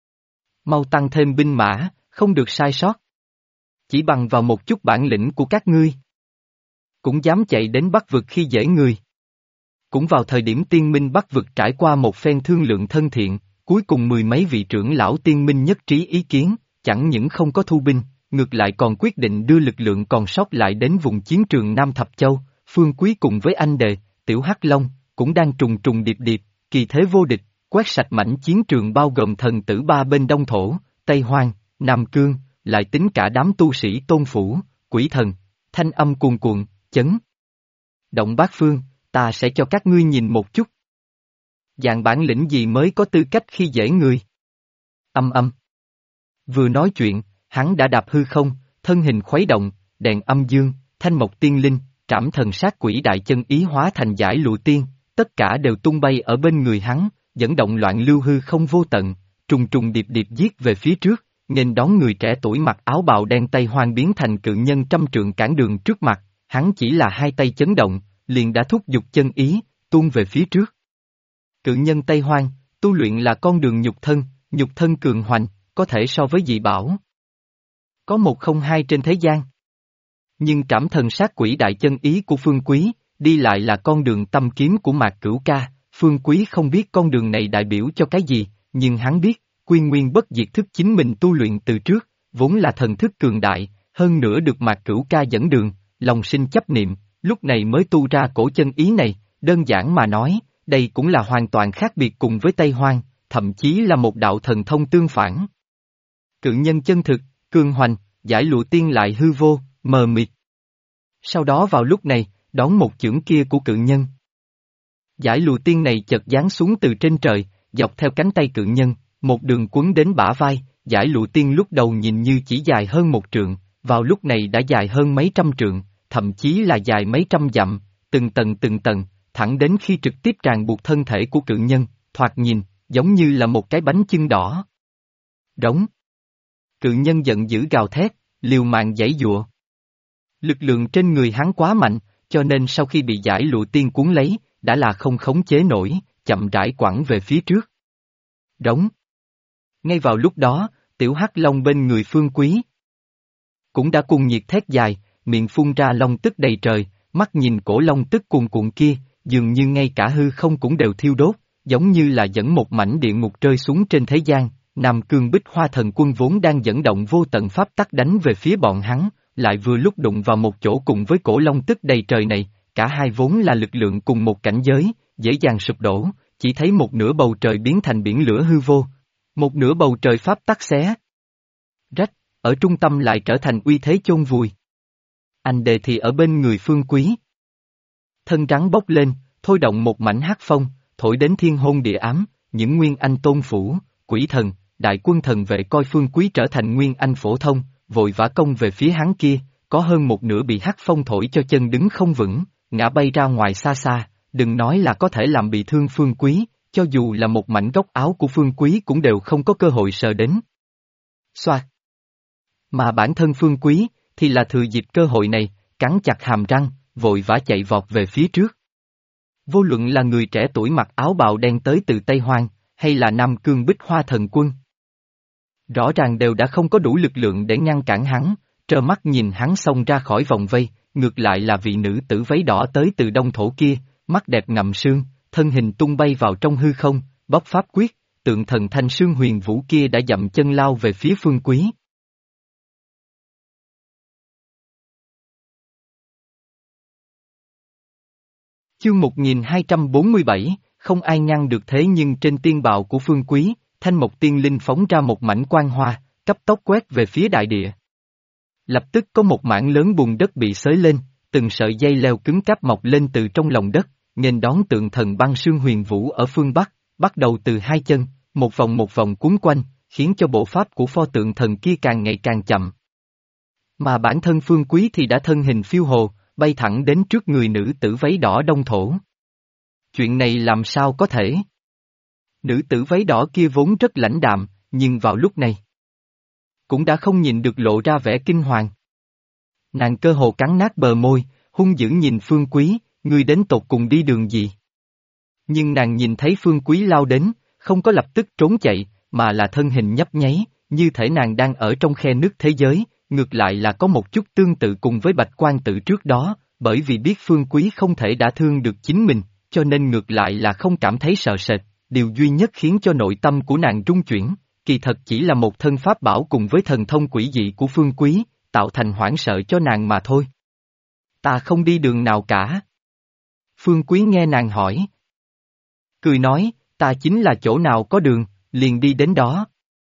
Mau tăng thêm binh mã, không được sai sót. Chỉ bằng vào một chút bản lĩnh của các ngươi, cũng dám chạy đến Bắc vực khi dễ người. Cũng vào thời điểm tiên minh Bắc vực trải qua một phen thương lượng thân thiện, cuối cùng mười mấy vị trưởng lão tiên minh nhất trí ý kiến, chẳng những không có thu binh, ngược lại còn quyết định đưa lực lượng còn sót lại đến vùng chiến trường Nam Thập Châu, Phương Quý cùng với anh đệ, Tiểu Hắc Long, cũng đang trùng trùng điệp điệp, kỳ thế vô địch, quét sạch mảnh chiến trường bao gồm thần tử ba bên Đông Thổ, Tây Hoang, Nam Cương, lại tính cả đám tu sĩ Tôn Phủ, Quỷ Thần, thanh âm cuồn cuộn, chấn. Động bát phương, ta sẽ cho các ngươi nhìn một chút. Dạng bản lĩnh gì mới có tư cách khi dễ người. Âm âm. Vừa nói chuyện, hắn đã đạp hư không, thân hình khuấy động, đèn âm dương, thanh mộc tiên linh, trảm thần sát quỷ đại chân ý hóa thành giải lụa tiên, tất cả đều tung bay ở bên người hắn, dẫn động loạn lưu hư không vô tận, trùng trùng điệp điệp giết về phía trước, nên đón người trẻ tuổi mặc áo bào đen Tây Hoang biến thành cự nhân trăm trượng cản đường trước mặt, hắn chỉ là hai tay chấn động, liền đã thúc giục chân ý, tuôn về phía trước. Cự nhân Tây Hoang, tu luyện là con đường nhục thân cường hoành, có thể so với dị bảo. Có một không hai trên thế gian. Nhưng trảm thần sát quỷ đại chân ý của Phương Quý, đi lại là con đường tâm kiếm của Mạc Cửu Ca, Phương Quý không biết con đường này đại biểu cho cái gì, nhưng hắn biết, quy nguyên bất diệt thức chính mình tu luyện từ trước, vốn là thần thức cường đại, hơn nữa được Mạc Cửu Ca dẫn đường, lòng sinh chấp niệm, lúc này mới tu ra cổ chân ý này, đơn giản mà nói, đây cũng là hoàn toàn khác biệt cùng với Tây Hoang, thậm chí là một đạo thần thông tương phản. Cự nhân chân thực, cường hoành, giải lụa tiên lại hư vô, mờ mịt. Sau đó vào lúc này, đón một chưởng kia của cự nhân. Giải lụa tiên này chợt giáng xuống từ trên trời, dọc theo cánh tay cự nhân, một đường quấn đến bả vai, giải lụa tiên lúc đầu nhìn như chỉ dài hơn 1 trượng, vào lúc này đã dài hơn mấy trăm trượng, thậm chí là dài mấy trăm dặm, từng tầng, thẳng đến khi trực tiếp ràng buộc thân thể của cự nhân, thoạt nhìn, giống như là một cái bánh chưng đỏ. Rống. Cự nhân giận dữ gào thét, liều mạng giãy giụa. Lực lượng trên người hắn quá mạnh, cho nên sau khi bị giải lụa tiên cuốn lấy, đã là không khống chế nổi, chậm rãi quẳng về phía trước. Rống. Ngay vào lúc đó, tiểu hắc long bên người Phương Quý cũng đã cùng nhiệt thét dài, miệng phun ra long tức đầy trời, mắt nhìn cổ long tức cuồn cuộn kia, dường như ngay cả hư không cũng đều thiêu đốt, giống như là dẫn một mảnh địa ngục rơi xuống trên thế gian. Nam Cương Bích Hoa Thần Quân vốn đang dẫn động vô tận pháp tắc đánh về phía bọn hắn, lại vừa lúc đụng vào một chỗ cùng với cổ long tức đầy trời này, cả hai vốn là lực lượng cùng một cảnh giới, dễ dàng sụp đổ, chỉ thấy một nửa bầu trời biến thành biển lửa hư vô, một nửa bầu trời pháp tắc xé rách, ở trung tâm lại trở thành uy thế chôn vùi. Anh Đề thì ở bên người Phương Quý. Thân trắng bốc lên, thôi động một mảnh hắc phong, thổi đến thiên hôn địa ám, những nguyên anh tôn phủ, quỷ thần, đại quân thần vệ coi Phương Quý trở thành nguyên anh phổ thông, vội vã công về phía hắn kia, có hơn một nửa bị hắc phong thổi cho chân đứng không vững, ngã bay ra ngoài xa xa, đừng nói là có thể làm bị thương Phương Quý, cho dù là một mảnh góc áo của Phương Quý cũng đều không có cơ hội sờ đến. Xoạt. Mà bản thân Phương Quý, thì là thừa dịp cơ hội này, cắn chặt hàm răng, vội vã chạy vọt về phía trước. Vô luận là người trẻ tuổi mặc áo bào đen tới từ Tây Hoang, hay là Nam Cương Bích Hoa Thần Quân. Rõ ràng đều đã không có đủ lực lượng để ngăn cản hắn, trơ mắt nhìn hắn xông ra khỏi vòng vây, ngược lại là vị nữ tử váy đỏ tới từ đông thổ kia, mắt đẹp ngậm sương, thân hình tung bay vào trong hư không, bóc pháp quyết, tượng thần thanh sương huyền vũ kia đã dậm chân lao về phía Phương Quý. Chương 1247, không ai ngăn được thế nhưng trên tiên bào của Phương Quý, thanh mộc tiên linh phóng ra một mảnh quang hoa, cấp tốc quét về phía đại địa. Lập tức có một mảng lớn bùn đất bị xới lên, từng sợi dây leo cứng cáp mọc lên từ trong lòng đất, nghênh đón tượng thần băng sương huyền vũ ở phương Bắc, bắt đầu từ hai chân, một vòng cuốn quanh, khiến cho bộ pháp của pho tượng thần kia càng ngày càng chậm. Mà bản thân Phương Quý thì đã thân hình phiêu hồ, bay thẳng đến trước người nữ tử váy đỏ đông thổ. Chuyện này làm sao có thể? Nữ tử váy đỏ kia vốn rất lãnh đạm, nhưng vào lúc này cũng đã không nhìn được lộ ra vẻ kinh hoàng. Nàng cơ hồ cắn nát bờ môi, hung dữ nhìn Phương Quý, ngươi đến tột cùng đi đường gì? Nhưng nàng nhìn thấy Phương Quý lao đến, không có lập tức trốn chạy, mà là thân hình nhấp nháy, như thể nàng đang ở trong khe nước thế giới, ngược lại là có một chút tương tự cùng với Bạch Quan Tự trước đó, bởi vì biết Phương Quý không thể đả thương được chính mình, cho nên ngược lại là không cảm thấy sợ sệt, điều duy nhất khiến cho nội tâm của nàng rung chuyển, kỳ thật chỉ là một thân pháp bảo cùng với thần thông quỷ dị của Phương Quý, tạo thành hoảng sợ cho nàng mà thôi. Ta không đi đường nào cả. Phương Quý nghe nàng hỏi. Cười nói, ta chính là chỗ nào có đường, liền đi đến đó.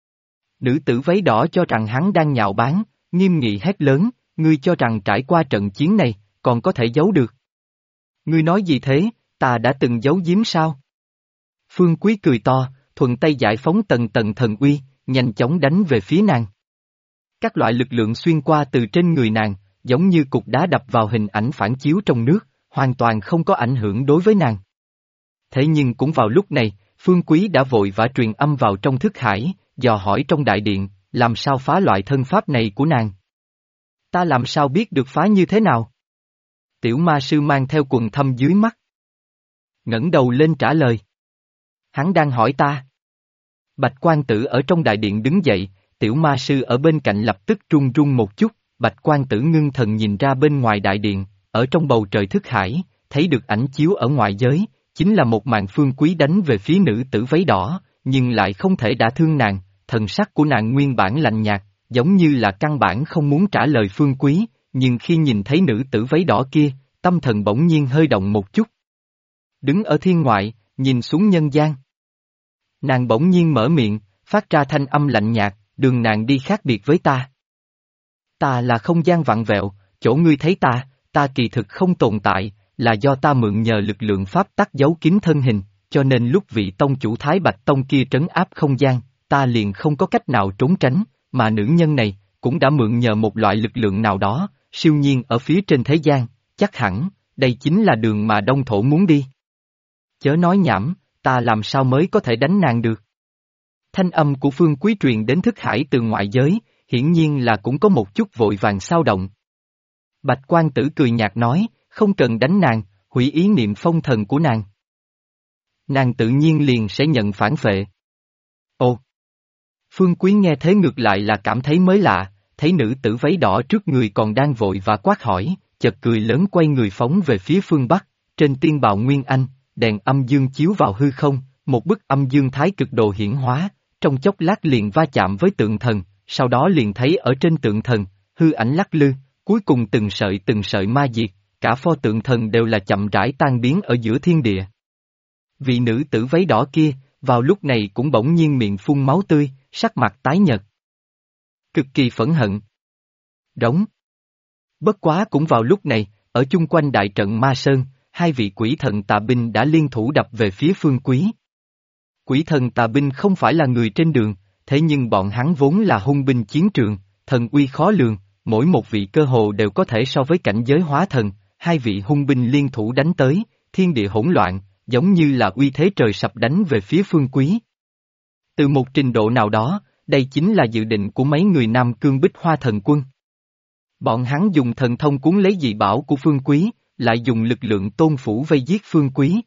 Nữ tử váy đỏ cho rằng hắn đang nhạo báng, nghiêm nghị hét lớn, ngươi cho rằng trải qua trận chiến này, còn có thể giấu được. Ngươi nói gì thế, ta đã từng giấu giếm sao? Phương Quý cười to, thuận tay giải phóng tầng tầng thần uy, nhanh chóng đánh về phía nàng. Các loại lực lượng xuyên qua từ trên người nàng, giống như cục đá đập vào hình ảnh phản chiếu trong nước, hoàn toàn không có ảnh hưởng đối với nàng. Thế nhưng cũng vào lúc này, Phương Quý đã vội vã truyền âm vào trong thức hải, dò hỏi trong đại điện, làm sao phá loại thân pháp này của nàng. Ta làm sao biết được phá như thế nào? Tiểu ma sư mang theo quần thâm dưới mắt. Ngẩng đầu lên trả lời. Hắn đang hỏi ta. Bạch Quan Tử ở trong đại điện đứng dậy, tiểu ma sư ở bên cạnh lập tức run run một chút, Bạch Quan Tử ngưng thần nhìn ra bên ngoài đại điện, ở trong bầu trời thức hải, thấy được ảnh chiếu ở ngoại giới, chính là một màn Phương Quý đánh về phía nữ tử váy đỏ, nhưng lại không thể đả thương nàng, thần sắc của nàng nguyên bản lạnh nhạt, giống như là căn bản không muốn trả lời Phương Quý, nhưng khi nhìn thấy nữ tử váy đỏ kia, tâm thần bỗng nhiên hơi động một chút. Đứng ở thiên ngoại, nhìn xuống nhân gian. Nàng bỗng nhiên mở miệng, phát ra thanh âm lạnh nhạt, đường nàng đi khác biệt với ta. Ta là không gian vặn vẹo, chỗ ngươi thấy ta kỳ thực không tồn tại, là do ta mượn nhờ lực lượng pháp tắc giấu kín thân hình, cho nên lúc vị tông chủ Thái Bạch Tông kia trấn áp không gian, ta liền không có cách nào trốn tránh, mà nữ nhân này, cũng đã mượn nhờ một loại lực lượng nào đó, siêu nhiên ở phía trên thế gian, chắc hẳn, đây chính là đường mà Đông Thổ muốn đi. Chớ nói nhảm, ta làm sao mới có thể đánh nàng được. Thanh âm của Phương Quý truyền đến thức hải từ ngoại giới, hiển nhiên là cũng có một chút vội vàng xao động. Bạch Quan Tử cười nhạt nói, không cần đánh nàng, hủy ý niệm phong thần của nàng. Nàng tự nhiên liền sẽ nhận phản vệ. Ồ! Phương Quý nghe thế ngược lại là cảm thấy mới lạ, thấy nữ tử váy đỏ trước người còn đang vội và quát hỏi, chợt cười lớn quay người phóng về phía phương Bắc, trên tiên bào Nguyên Anh, đèn âm dương chiếu vào hư không, một bức âm dương thái cực đồ hiển hóa, trong chốc lát liền va chạm với tượng thần, sau đó liền thấy ở trên tượng thần, hư ảnh lắc lư, cuối cùng từng sợi ma diệt, cả pho tượng thần đều là chậm rãi tan biến ở giữa thiên địa. Vị nữ tử váy đỏ kia, vào lúc này cũng bỗng nhiên miệng phun máu tươi, sắc mặt tái nhợt. Cực kỳ phẫn hận. Đóng. Bất quá cũng vào lúc này, ở chung quanh đại trận Ma Sơn, hai vị quỷ thần tà binh đã liên thủ đập về phía Phương Quý. Quỷ thần tà binh không phải là người trên đường, thế nhưng bọn hắn vốn là hung binh chiến trường, thần uy khó lường, mỗi một vị cơ hồ đều có thể so với cảnh giới hóa thần, hai vị hung binh liên thủ đánh tới, thiên địa hỗn loạn, giống như là uy thế trời sập đánh về phía Phương Quý. Từ một trình độ nào đó, đây chính là dự định của mấy người Nam Cương Bích Hoa thần quân. Bọn hắn dùng thần thông cuốn lấy dị bảo của Phương Quý, lại dùng lực lượng tôn phủ vây giết Phương Quý.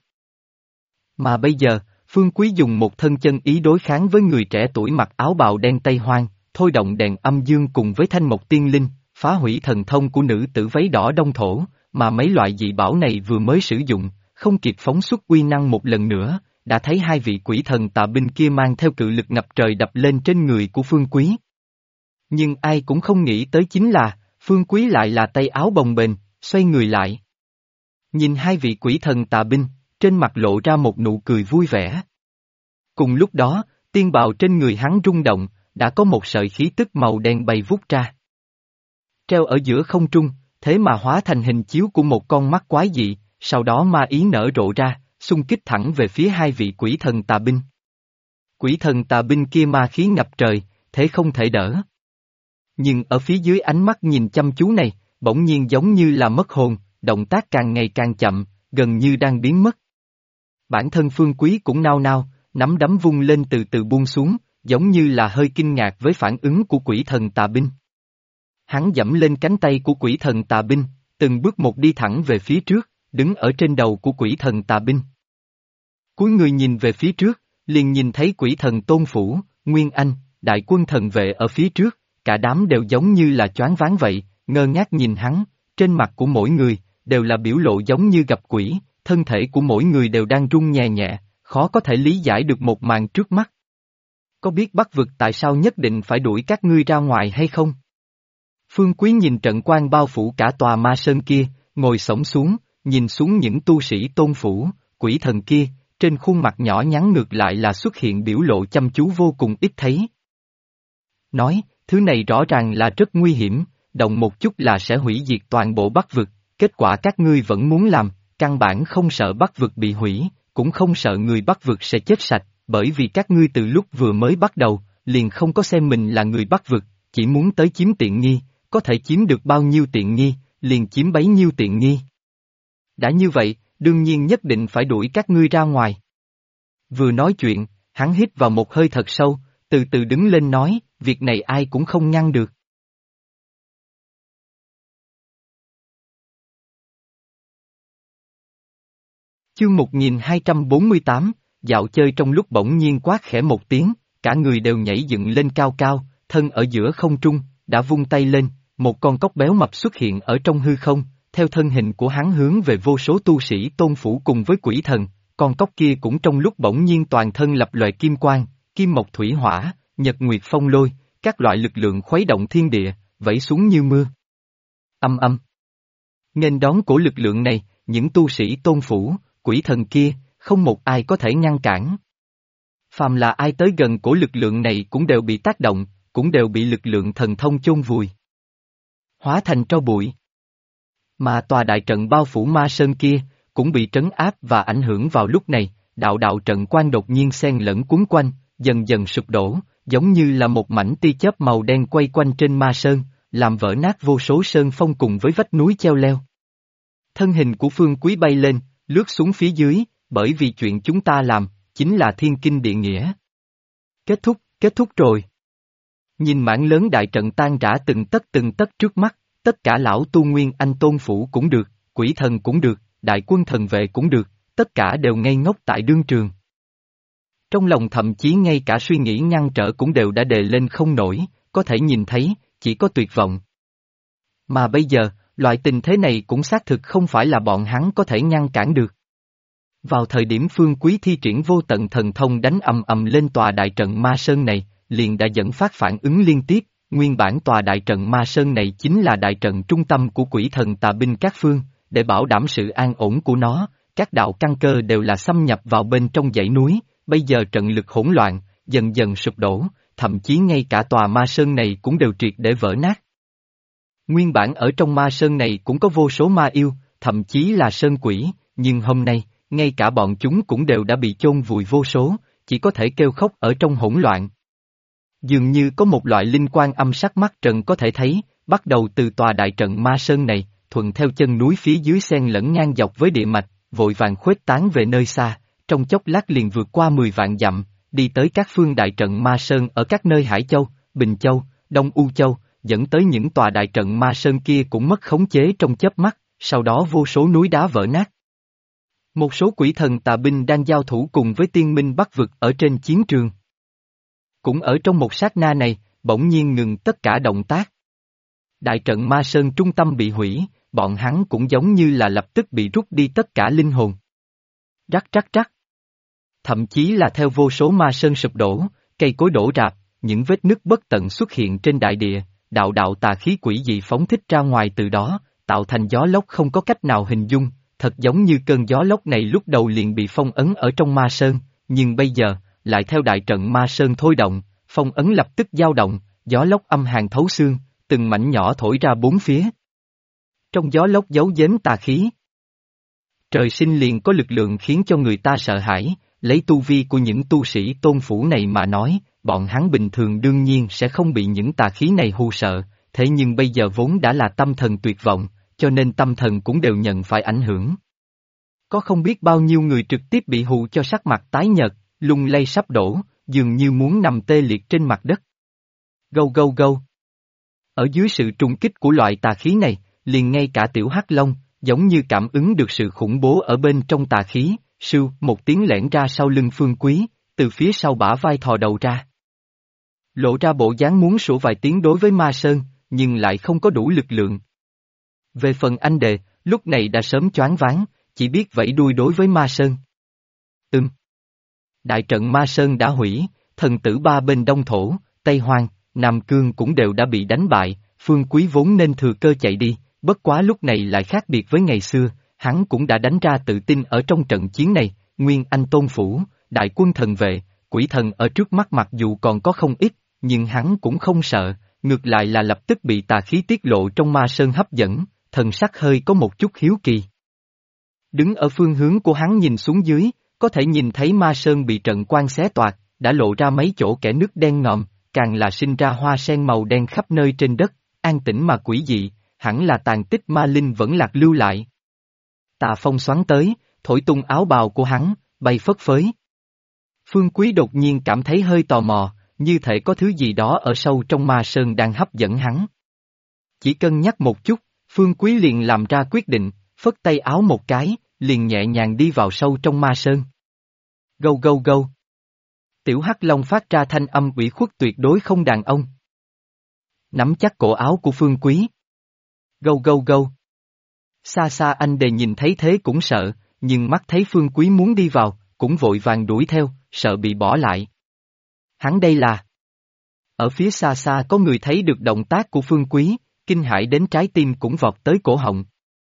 Mà bây giờ, Phương Quý dùng một thân chân ý đối kháng với người trẻ tuổi mặc áo bào đen Tây Hoang, thôi động đèn âm dương cùng với thanh mộc tiên linh, phá hủy thần thông của nữ tử váy đỏ Đông Thổ, mà mấy loại dị bảo này vừa mới sử dụng, không kịp phóng xuất uy năng một lần nữa, đã thấy hai vị quỷ thần tà binh kia mang theo cự lực ngập trời đập lên trên người của Phương Quý. Nhưng ai cũng không nghĩ tới chính là, Phương Quý lại là tay áo bồng bềnh, xoay người lại. Nhìn hai vị quỷ thần tà binh, trên mặt lộ ra một nụ cười vui vẻ. Cùng lúc đó, tiên bào trên người hắn rung động, đã có một sợi khí tức màu đen bay vút ra. Treo ở giữa không trung, thế mà hóa thành hình chiếu của một con mắt quái dị, sau đó ma ý nở rộ ra, xung kích thẳng về phía hai vị quỷ thần tà binh. Quỷ thần tà binh kia ma khí ngập trời, thế không thể đỡ. Nhưng ở phía dưới ánh mắt nhìn chăm chú này, bỗng nhiên giống như là mất hồn, động tác càng ngày càng chậm, gần như đang biến mất. Bản thân Phương Quý cũng nao nao, nắm đấm vung lên từ từ buông xuống, giống như là hơi kinh ngạc với phản ứng của quỷ thần tà binh. Hắn dẫm lên cánh tay của quỷ thần tà binh, từng bước một đi thẳng về phía trước, đứng ở trên đầu của quỷ thần tà binh. Cuối người nhìn về phía trước, liền nhìn thấy quỷ thần Tôn Phủ, Nguyên Anh, đại quân thần vệ ở phía trước, cả đám đều giống như là choáng váng vậy, ngơ ngác nhìn hắn, trên mặt của mỗi người, đều là biểu lộ giống như gặp quỷ, thân thể của mỗi người đều đang run nhẹ nhẹ, khó có thể lý giải được một màn trước mắt. Có biết Bắc vực tại sao nhất định phải đuổi các ngươi ra ngoài hay không? Phương Quý nhìn trận quang bao phủ cả tòa Ma Sơn kia, ngồi xổm xuống, nhìn xuống những tu sĩ Tôn Phủ, quỷ thần kia, trên khuôn mặt nhỏ nhắn ngược lại là xuất hiện biểu lộ chăm chú vô cùng ít thấy. Nói, thứ này rõ ràng là rất nguy hiểm, động một chút là sẽ hủy diệt toàn bộ Bắc vực, kết quả các ngươi vẫn muốn làm, căn bản không sợ Bắc vực bị hủy, cũng không sợ người Bắc vực sẽ chết sạch, bởi vì các ngươi từ lúc vừa mới bắt đầu, liền không có xem mình là người Bắc vực, chỉ muốn tới chiếm tiện nghi, có thể chiếm được bao nhiêu tiện nghi, liền chiếm bấy nhiêu tiện nghi. Đã như vậy, đương nhiên nhất định phải đuổi các ngươi ra ngoài. Vừa nói chuyện, hắn hít vào một hơi thật sâu, từ từ đứng lên nói, việc này ai cũng không ngăn được. Chương 1248, dạo chơi trong lúc bỗng nhiên quát khẽ một tiếng, cả người đều nhảy dựng lên cao cao, thân ở giữa không trung, đã vung tay lên, một con cóc béo mập xuất hiện ở trong hư không, theo thân hình của hắn hướng về vô số tu sĩ Tôn Phủ cùng với quỷ thần, con cóc kia cũng trong lúc bỗng nhiên toàn thân lập loè kim quang, kim mộc thủy hỏa, nhật nguyệt phong lôi, các loại lực lượng khuấy động thiên địa, vẩy xuống như mưa. Âm âm. Nghênh đón của lực lượng này, những tu sĩ tôn phủ, quỷ thần kia, không một ai có thể ngăn cản. Phàm là ai tới gần của lực lượng này cũng đều bị tác động, cũng đều bị lực lượng thần thông chôn vùi. Hóa thành tro bụi. Mà tòa đại trận bao phủ ma sơn kia, cũng bị trấn áp và ảnh hưởng vào lúc này, đạo đạo trận quan đột nhiên xen lẫn cuốn quanh, dần dần sụp đổ, giống như là một mảnh tia chớp màu đen quay quanh trên ma sơn, làm vỡ nát vô số sơn phong cùng với vách núi treo leo. Thân hình của Phương Quý bay lên, lướt xuống phía dưới, bởi vì chuyện chúng ta làm, chính là thiên kinh địa nghĩa. Kết thúc rồi. Nhìn mảng lớn đại trận tan rã từng tấc trước mắt, tất cả lão tu Nguyên Anh tôn phủ cũng được, quỷ thần cũng được, đại quân thần vệ cũng được, tất cả đều ngây ngốc tại đương trường. Trong lòng thậm chí ngay cả suy nghĩ ngăn trở cũng đều đã đề lên không nổi, có thể nhìn thấy, chỉ có tuyệt vọng. Mà bây giờ, loại tình thế này cũng xác thực không phải là bọn hắn có thể ngăn cản được. Vào thời điểm Phương Quý thi triển vô tận thần thông đánh ầm ầm lên tòa đại trận ma sơn này, liền đã dẫn phát phản ứng liên tiếp, nguyên bản tòa đại trận ma sơn này chính là đại trận trung tâm của quỷ thần tà binh các phương, để bảo đảm sự an ổn của nó, các đạo căn cơ đều là xâm nhập vào bên trong dãy núi, bây giờ trận lực hỗn loạn, dần dần sụp đổ, thậm chí ngay cả tòa ma sơn này cũng đều triệt để vỡ nát. Nguyên bản ở trong ma sơn này cũng có vô số ma yêu, thậm chí là sơn quỷ, nhưng hôm nay, ngay cả bọn chúng cũng đều đã bị chôn vùi vô số, chỉ có thể kêu khóc ở trong hỗn loạn. Dường như có một loại linh quan âm sắc mắt trần có thể thấy, bắt đầu từ tòa đại trận ma sơn này, thuận theo chân núi phía dưới xen lẫn ngang dọc với địa mạch, vội vàng khuếch tán về nơi xa, trong chốc lát liền vượt qua 10 vạn dặm, đi tới các phương đại trận ma sơn ở các nơi Hải Châu, Bình Châu, Đông U Châu, dẫn tới những tòa đại trận ma sơn kia cũng mất khống chế trong chớp mắt, sau đó vô số núi đá vỡ nát. Một số quỷ thần tà binh đang giao thủ cùng với tiên minh Bắc vực ở trên chiến trường. Cũng ở trong một sát na này, bỗng nhiên ngừng tất cả động tác. Đại trận ma sơn trung tâm bị hủy, bọn hắn cũng giống như là lập tức bị rút đi tất cả linh hồn. Rắc. Thậm chí là theo vô số ma sơn sụp đổ, cây cối đổ rạp, những vết nứt bất tận xuất hiện trên đại địa, đạo đạo tà khí quỷ dị phóng thích ra ngoài từ đó, tạo thành gió lốc không có cách nào hình dung, thật giống như cơn gió lốc này lúc đầu liền bị phong ấn ở trong ma sơn, nhưng bây giờ, lại theo đại trận ma sơn thôi động, phong ấn lập tức dao động, gió lốc âm hàn thấu xương, từng mảnh nhỏ thổi ra bốn phía. Trong gió lốc giấu giếm tà khí. Trời sinh liền có lực lượng khiến cho người ta sợ hãi, lấy tu vi của những tu sĩ tôn phủ này mà nói, bọn hắn bình thường đương nhiên sẽ không bị những tà khí này hù sợ, thế nhưng bây giờ vốn đã là tâm thần tuyệt vọng, cho nên tâm thần cũng đều nhận phải ảnh hưởng. Có không biết bao nhiêu người trực tiếp bị hù cho sắc mặt tái nhợt, lung lay sắp đổ, dường như muốn nằm tê liệt trên mặt đất. Gâu. Ở dưới sự trùng kích của loại tà khí này, liền ngay cả tiểu hắc long, giống như cảm ứng được sự khủng bố ở bên trong tà khí, sưu một tiếng lẻn ra sau lưng Phương Quý, từ phía sau bả vai thò đầu ra. Lộ ra bộ dáng muốn sủa vài tiếng đối với ma sơn, nhưng lại không có đủ lực lượng. Về phần anh đệ, lúc này đã sớm choáng váng, chỉ biết vẫy đuôi đối với ma sơn. Đại trận ma sơn đã hủy, thần tử ba bên Đông Thổ, Tây Hoang, Nam Cương cũng đều đã bị đánh bại, Phương Quý vốn nên thừa cơ chạy đi, bất quá lúc này lại khác biệt với ngày xưa, hắn cũng đã đánh ra tự tin ở trong trận chiến này, Nguyên Anh Tôn Phủ, đại quân thần vệ, quỷ thần ở trước mắt mặc dù còn có không ít, nhưng hắn cũng không sợ, ngược lại là lập tức bị tà khí tiết lộ trong ma sơn hấp dẫn, thần sắc hơi có một chút hiếu kỳ. Đứng ở phương hướng của hắn nhìn xuống dưới, có thể nhìn thấy ma sơn bị trận quan xé toạc, đã lộ ra mấy chỗ kẽ nước đen ngòm, càng là sinh ra hoa sen màu đen khắp nơi trên đất, an tĩnh mà quỷ dị, hẳn là tàn tích ma linh vẫn lạc lưu lại. Tà phong xoắn tới, thổi tung áo bào của hắn, bay phất phới. Phương Quý đột nhiên cảm thấy hơi tò mò, như thể có thứ gì đó ở sâu trong ma sơn đang hấp dẫn hắn. Chỉ cân nhắc một chút, Phương Quý liền làm ra quyết định, phất tay áo một cái, liền nhẹ nhàng đi vào sâu trong ma sơn. Gâu. Tiểu Hắc Long phát ra thanh âm ủy khuất tuyệt đối không đàn ông. Nắm chắc cổ áo của Phương Quý. Gâu. Xa anh đề nhìn thấy thế cũng sợ, nhưng mắt thấy Phương Quý muốn đi vào, cũng vội vàng đuổi theo, sợ bị bỏ lại. Hắn đây là... Ở phía xa có người thấy được động tác của Phương Quý, kinh hãi đến trái tim cũng vọt tới cổ họng.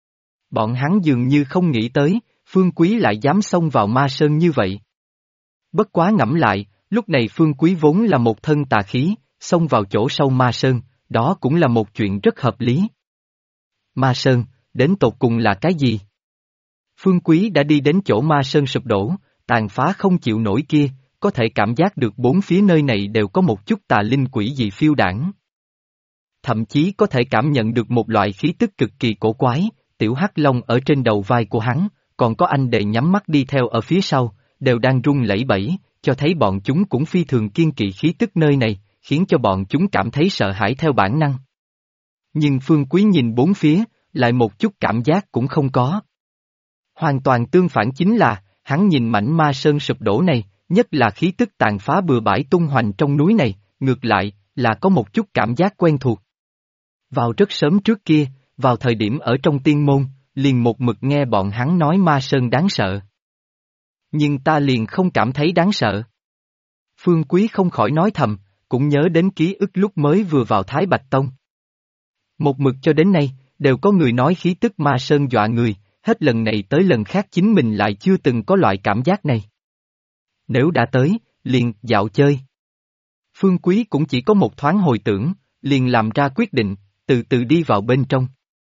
Bọn hắn dường như không nghĩ tới, Phương Quý lại dám xông vào Ma Sơn như vậy. Bất quá ngẫm lại, lúc này Phương Quý vốn là một thân tà khí, xông vào chỗ sâu Ma Sơn, đó cũng là một chuyện rất hợp lý. Ma Sơn, đến tột cùng là cái gì? Phương Quý đã đi đến chỗ Ma Sơn sụp đổ, tàn phá không chịu nổi kia, có thể cảm giác được bốn phía nơi này đều có một chút tà linh quỷ dị phiêu đãng. Thậm chí có thể cảm nhận được một loại khí tức cực kỳ cổ quái, tiểu hắc long ở trên đầu vai của hắn, còn có anh đệ nhắm mắt đi theo ở phía sau, đều đang run lẩy bẩy, cho thấy bọn chúng cũng phi thường kiên kỵ khí tức nơi này, khiến cho bọn chúng cảm thấy sợ hãi theo bản năng. Nhưng Phương Quý nhìn bốn phía, lại một chút cảm giác cũng không có. Hoàn toàn tương phản chính là, hắn nhìn mảnh Ma Sơn sụp đổ này, nhất là khí tức tàn phá bừa bãi tung hoành trong núi này, ngược lại, là có một chút cảm giác quen thuộc. Vào rất sớm trước kia, vào thời điểm ở trong tiên môn, liền một mực nghe bọn hắn nói Ma Sơn đáng sợ. Nhưng ta liền không cảm thấy đáng sợ. Phương Quý không khỏi nói thầm, cũng nhớ đến ký ức lúc mới vừa vào Thái Bạch Tông. Một mực cho đến nay, đều có người nói khí tức Ma Sơn dọa người, hết lần này tới lần khác chính mình lại chưa từng có loại cảm giác này. Nếu đã tới, liền dạo chơi. Phương Quý cũng chỉ có một thoáng hồi tưởng, liền làm ra quyết định, từ từ đi vào bên trong.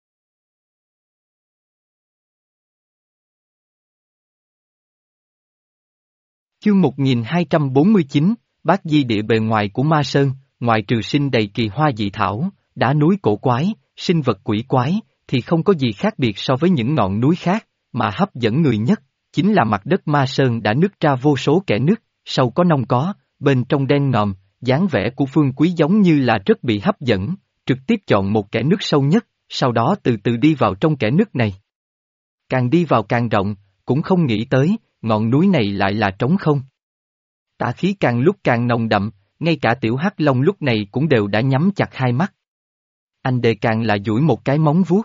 Chương 1249, Bát Di địa bề ngoài của Ma Sơn, ngoài trừ sinh đầy kỳ hoa dị thảo, đá núi cổ quái, sinh vật quỷ quái, thì không có gì khác biệt so với những ngọn núi khác, mà hấp dẫn người nhất, chính là mặt đất Ma Sơn đã nứt ra vô số kẽ nứt, sâu có nông có, bên trong đen ngòm, dáng vẻ của Phương Quý giống như là rất bị hấp dẫn, trực tiếp chọn một kẽ nứt sâu nhất, sau đó từ từ đi vào trong kẽ nứt này. Càng đi vào càng rộng, cũng không nghĩ tới, ngọn núi này lại là trống không. Tà khí càng lúc càng nồng đậm, ngay cả tiểu hắc long lúc này cũng đều đã nhắm chặt hai mắt. Anh đề càng là duỗi một cái móng vuốt,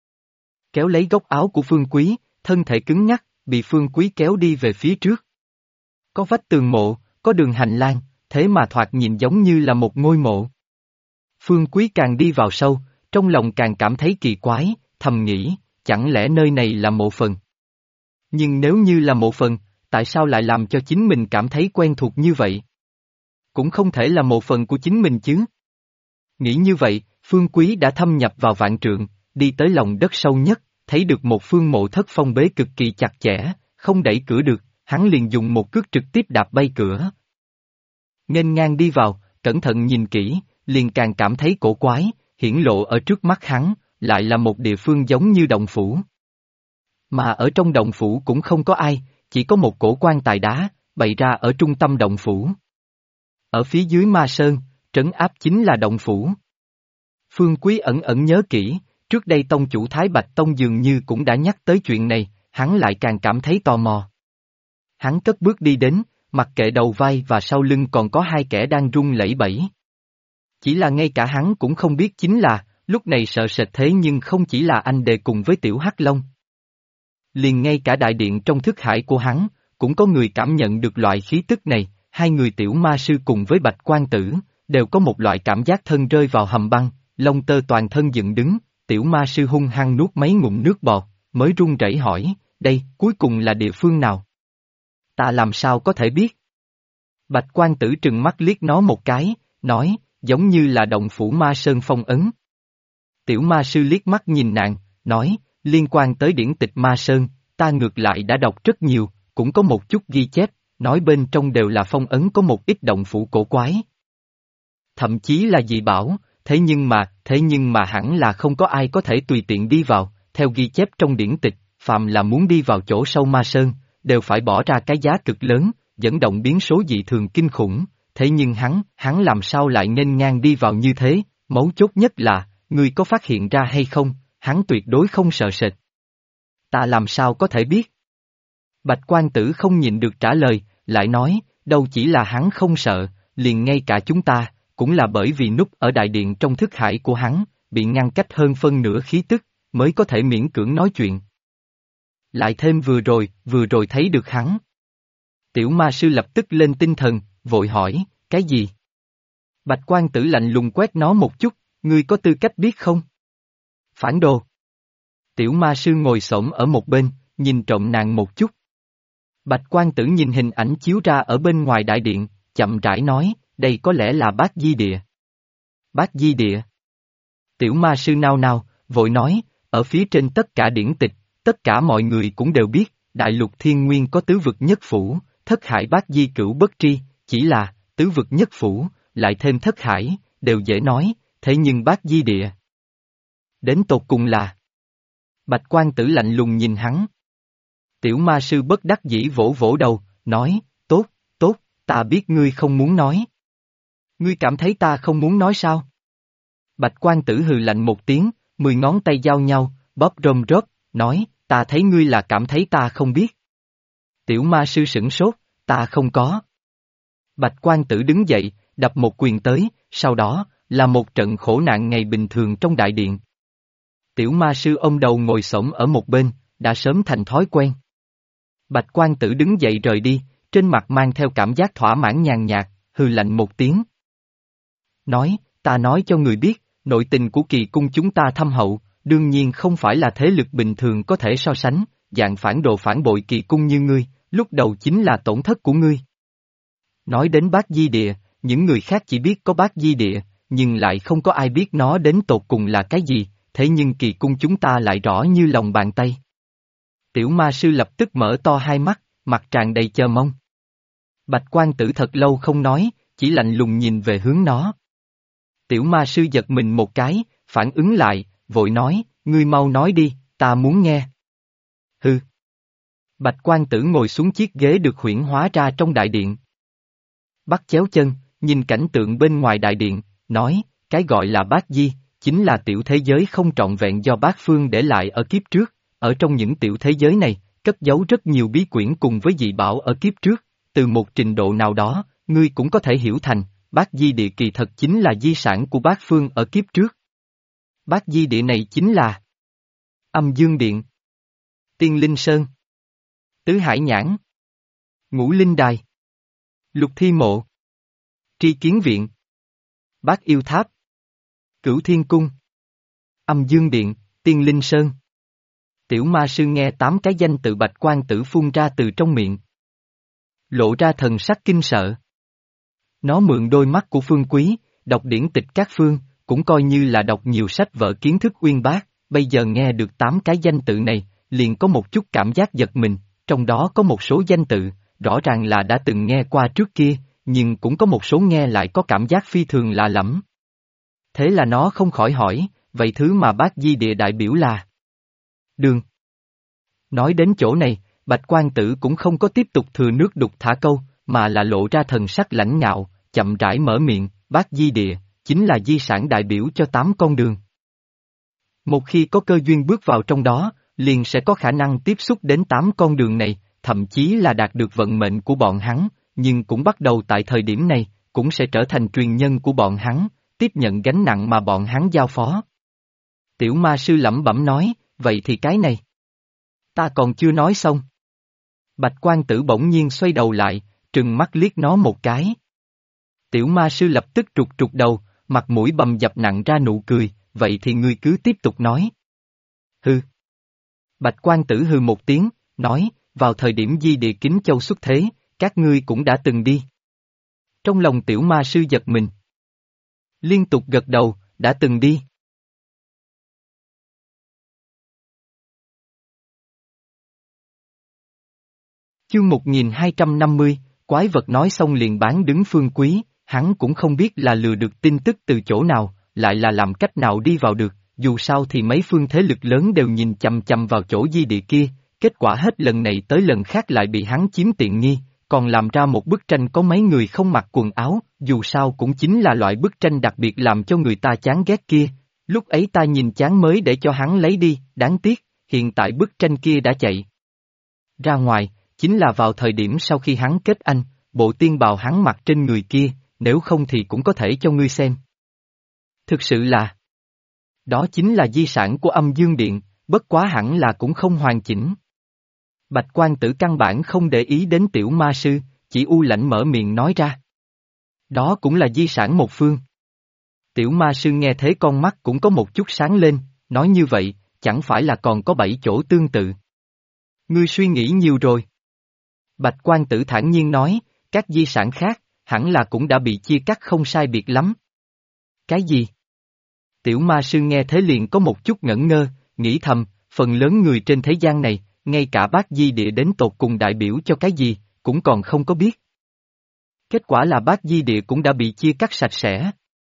kéo lấy góc áo của Phương Quý, thân thể cứng nhắc, bị Phương Quý kéo đi về phía trước. Có vách tường mộ, có đường hành lang, thế mà thoạt nhìn giống như là một ngôi mộ. Phương Quý càng đi vào sâu, trong lòng càng cảm thấy kỳ quái, thầm nghĩ, chẳng lẽ nơi này là mộ phần? Nhưng nếu như là mộ phần, tại sao lại làm cho chính mình cảm thấy quen thuộc như vậy? Cũng không thể là mộ phần của chính mình chứ. Nghĩ như vậy, Phương Quý đã thâm nhập vào vạn trượng, đi tới lòng đất sâu nhất, thấy được một phương mộ thất phong bế cực kỳ chặt chẽ, không đẩy cửa được, hắn liền dùng một cước trực tiếp đạp bay cửa. Nghênh ngang đi vào, cẩn thận nhìn kỹ, liền càng cảm thấy cổ quái, hiển lộ ở trước mắt hắn, lại là một địa phương giống như động phủ. Mà ở trong động phủ cũng không có ai, chỉ có một cổ quan tài đá, bày ra ở trung tâm động phủ. Ở phía dưới Ma Sơn, trấn áp chính là động phủ. Phương Quý ẩn ẩn nhớ kỹ, trước đây tông chủ Thái Bạch Tông dường như cũng đã nhắc tới chuyện này, hắn lại càng cảm thấy tò mò. Hắn cất bước đi đến, mặc kệ đầu vai và sau lưng còn có hai kẻ đang run lẩy bẩy. Chỉ là ngay cả hắn cũng không biết chính là, lúc này sợ sệt thế nhưng không chỉ là anh đề cùng với tiểu hắc long. Liền ngay cả đại điện trong thức hải của hắn, cũng có người cảm nhận được loại khí tức này, hai người tiểu ma sư cùng với bạch quan tử, đều có một loại cảm giác thân rơi vào hầm băng, lông tơ toàn thân dựng đứng, tiểu ma sư hung hăng nuốt mấy ngụm nước bọt, mới run rẩy hỏi, đây, cuối cùng là địa phương nào? Ta làm sao có thể biết? Bạch quan tử trừng mắt liếc nó một cái, nói, giống như là động phủ Ma Sơn phong ấn. Tiểu ma sư liếc mắt nhìn nàng, nói, liên quan tới điển tịch Ma Sơn, ta ngược lại đã đọc rất nhiều, cũng có một chút ghi chép, nói bên trong đều là phong ấn có một ít động phủ cổ quái. Thậm chí là dị bảo, thế nhưng mà hẳn là không có ai có thể tùy tiện đi vào, theo ghi chép trong điển tịch, phàm là muốn đi vào chỗ sâu Ma Sơn, đều phải bỏ ra cái giá cực lớn, dẫn động biến số dị thường kinh khủng, thế nhưng hắn làm sao lại nghênh ngang đi vào như thế, mấu chốt nhất là, ngươi có phát hiện ra hay không, hắn tuyệt đối không sợ sệt. Ta làm sao có thể biết? Bạch quan tử không nhịn được trả lời, lại nói, đâu chỉ là hắn không sợ, liền ngay cả chúng ta, cũng là bởi vì núp ở đại điện trong thức hải của hắn, bị ngăn cách hơn phân nửa khí tức, mới có thể miễn cưỡng nói chuyện. Lại thêm vừa rồi thấy được hắn. Tiểu ma sư lập tức lên tinh thần, vội hỏi, cái gì? Bạch quan tử lạnh lùng quét nó một chút, ngươi có tư cách biết không? Phản đồ. Tiểu ma sư ngồi xổm ở một bên, nhìn trộm nàng một chút. Bạch quan tử nhìn hình ảnh chiếu ra ở bên ngoài đại điện, chậm rãi nói, đây có lẽ là bát di địa. Bát di địa. Tiểu ma sư nao nao, vội nói, ở phía trên tất cả điển tịch, tất cả mọi người cũng đều biết, đại lục thiên nguyên có tứ vực nhất phủ, thất hải bát di cửu bất tri, chỉ là, tứ vực nhất phủ, lại thêm thất hải, đều dễ nói, thế nhưng bát di địa. Đến tột cùng là. Bạch quan tử lạnh lùng nhìn hắn. Tiểu ma sư bất đắc dĩ vỗ vỗ đầu, nói, tốt, tốt, ta biết ngươi không muốn nói. Ngươi cảm thấy ta không muốn nói sao? Bạch quan tử hừ lạnh một tiếng, 10 ngón tay giao nhau, bóp rôm rớp, nói, ta thấy ngươi là cảm thấy ta không biết. Tiểu ma sư sửng sốt, ta không có. Bạch quan tử đứng dậy, đập một quyền tới, sau đó, là một trận khổ nạn ngày bình thường trong đại điện. Tiểu ma sư ôm đầu ngồi xổm ở một bên, đã sớm thành thói quen. Bạch quan tử đứng dậy rời đi, trên mặt mang theo cảm giác thỏa mãn nhàn nhạt, hừ lạnh một tiếng. Nói, ta nói cho người biết, nội tình của kỳ cung chúng ta thâm hậu, đương nhiên không phải là thế lực bình thường có thể so sánh, dạng phản đồ phản bội kỳ cung như ngươi, lúc đầu chính là tổn thất của ngươi. Nói đến bát di địa, những người khác chỉ biết có bát di địa, nhưng lại không có ai biết nó đến tột cùng là cái gì, thế nhưng kỳ cung chúng ta lại rõ như lòng bàn tay. Tiểu ma sư lập tức mở to hai mắt, mặt tràn đầy chờ mong. Bạch quan tử thật lâu không nói, chỉ lạnh lùng nhìn về hướng nó. Tiểu ma sư giật mình một cái, phản ứng lại, vội nói, ngươi mau nói đi, ta muốn nghe. Hừ. Bạch quan tử ngồi xuống chiếc ghế được huyễn hóa ra trong đại điện. Bắt chéo chân, nhìn cảnh tượng bên ngoài đại điện, nói, cái gọi là bát di, chính là tiểu thế giới không trọn vẹn do bát phương để lại ở kiếp trước, ở trong những tiểu thế giới này, cất giấu rất nhiều bí quyển cùng với dị bảo ở kiếp trước, từ một trình độ nào đó, ngươi cũng có thể hiểu thành, bát di địa kỳ thật chính là di sản của bát phương ở kiếp trước. Bát di địa này chính là Âm Dương Điện, Tiên Linh Sơn, Tứ Hải Nhãn, Ngũ Linh Đài, Lục Thi Mộ, Tri Kiến Viện, Bát Yêu Tháp, Cửu Thiên Cung, Âm Dương Điện, Tiên Linh Sơn. Tiểu ma sư nghe 8 cái danh tự bạch quan tử phun ra từ trong miệng. Lộ ra thần sắc kinh sợ. Nó mượn đôi mắt của Phương Quý, đọc điển tịch các phương, cũng coi như là đọc nhiều sách vở kiến thức uyên bác, bây giờ nghe được 8 cái danh tự này, liền có một chút cảm giác giật mình, trong đó có một số danh tự, rõ ràng là đã từng nghe qua trước kia, nhưng cũng có một số nghe lại có cảm giác phi thường lạ lẫm. Thế là nó không khỏi hỏi, vậy thứ mà bác di địa đại biểu là đường. Nói đến chỗ này, bạch quan tử cũng không có tiếp tục thừa nước đục thả câu, mà là lộ ra thần sắc lãnh ngạo, chậm rãi mở miệng, bát di địa, chính là di sản đại biểu cho 8 con đường. Một khi có cơ duyên bước vào trong đó, liền sẽ có khả năng tiếp xúc đến 8 con đường này, thậm chí là đạt được vận mệnh của bọn hắn, nhưng cũng bắt đầu tại thời điểm này, cũng sẽ trở thành truyền nhân của bọn hắn, tiếp nhận gánh nặng mà bọn hắn giao phó. Tiểu ma sư lẩm bẩm nói, vậy thì cái này. Ta còn chưa nói xong. Bạch quan tử bỗng nhiên xoay đầu lại, trừng mắt liếc nó một cái. Tiểu ma sư lập tức trục trục đầu, mặt mũi bầm dập nặng ra nụ cười, vậy thì ngươi cứ tiếp tục nói. Hừ. Bạch quan tử hừ một tiếng, nói, vào thời điểm di địa Kính Châu xuất thế, các ngươi cũng đã từng đi. Trong lòng tiểu ma sư giật mình. Liên tục gật đầu, đã từng đi. Chương 1250, quái vật nói xong liền bán đứng Phương Quý, hắn cũng không biết là lừa được tin tức từ chỗ nào, lại là làm cách nào đi vào được, dù sao thì mấy phương thế lực lớn đều nhìn chằm chằm vào chỗ di địa kia, kết quả hết lần này tới lần khác lại bị hắn chiếm tiện nghi, còn làm ra một bức tranh có mấy người không mặc quần áo, dù sao cũng chính là loại bức tranh đặc biệt làm cho người ta chán ghét kia, lúc ấy ta nhìn chán mới để cho hắn lấy đi, đáng tiếc, hiện tại bức tranh kia đã chạy ra ngoài. Chính là vào thời điểm sau khi hắn kết anh, bộ tiên bào hắn mặc trên người kia, nếu không thì cũng có thể cho ngươi xem. Thực sự là, đó chính là di sản của Âm Dương Điện, bất quá hẳn là cũng không hoàn chỉnh. Bạch quan tử căn bản không để ý đến tiểu ma sư, chỉ u lãnh mở miệng nói ra. Đó cũng là di sản một phương. Tiểu ma sư nghe thế con mắt cũng có một chút sáng lên, nói như vậy, chẳng phải là còn có 7 chỗ tương tự. Ngươi suy nghĩ nhiều rồi. Bạch Quan Tử thản nhiên nói, các di sản khác, hẳn là cũng đã bị chia cắt không sai biệt lắm. Cái gì? Tiểu ma sư nghe thế liền có một chút ngẩn ngơ, nghĩ thầm, phần lớn người trên thế gian này, ngay cả Bát Di Địa đến tột cùng đại biểu cho cái gì, cũng còn không có biết. Kết quả là Bát Di Địa cũng đã bị chia cắt sạch sẽ.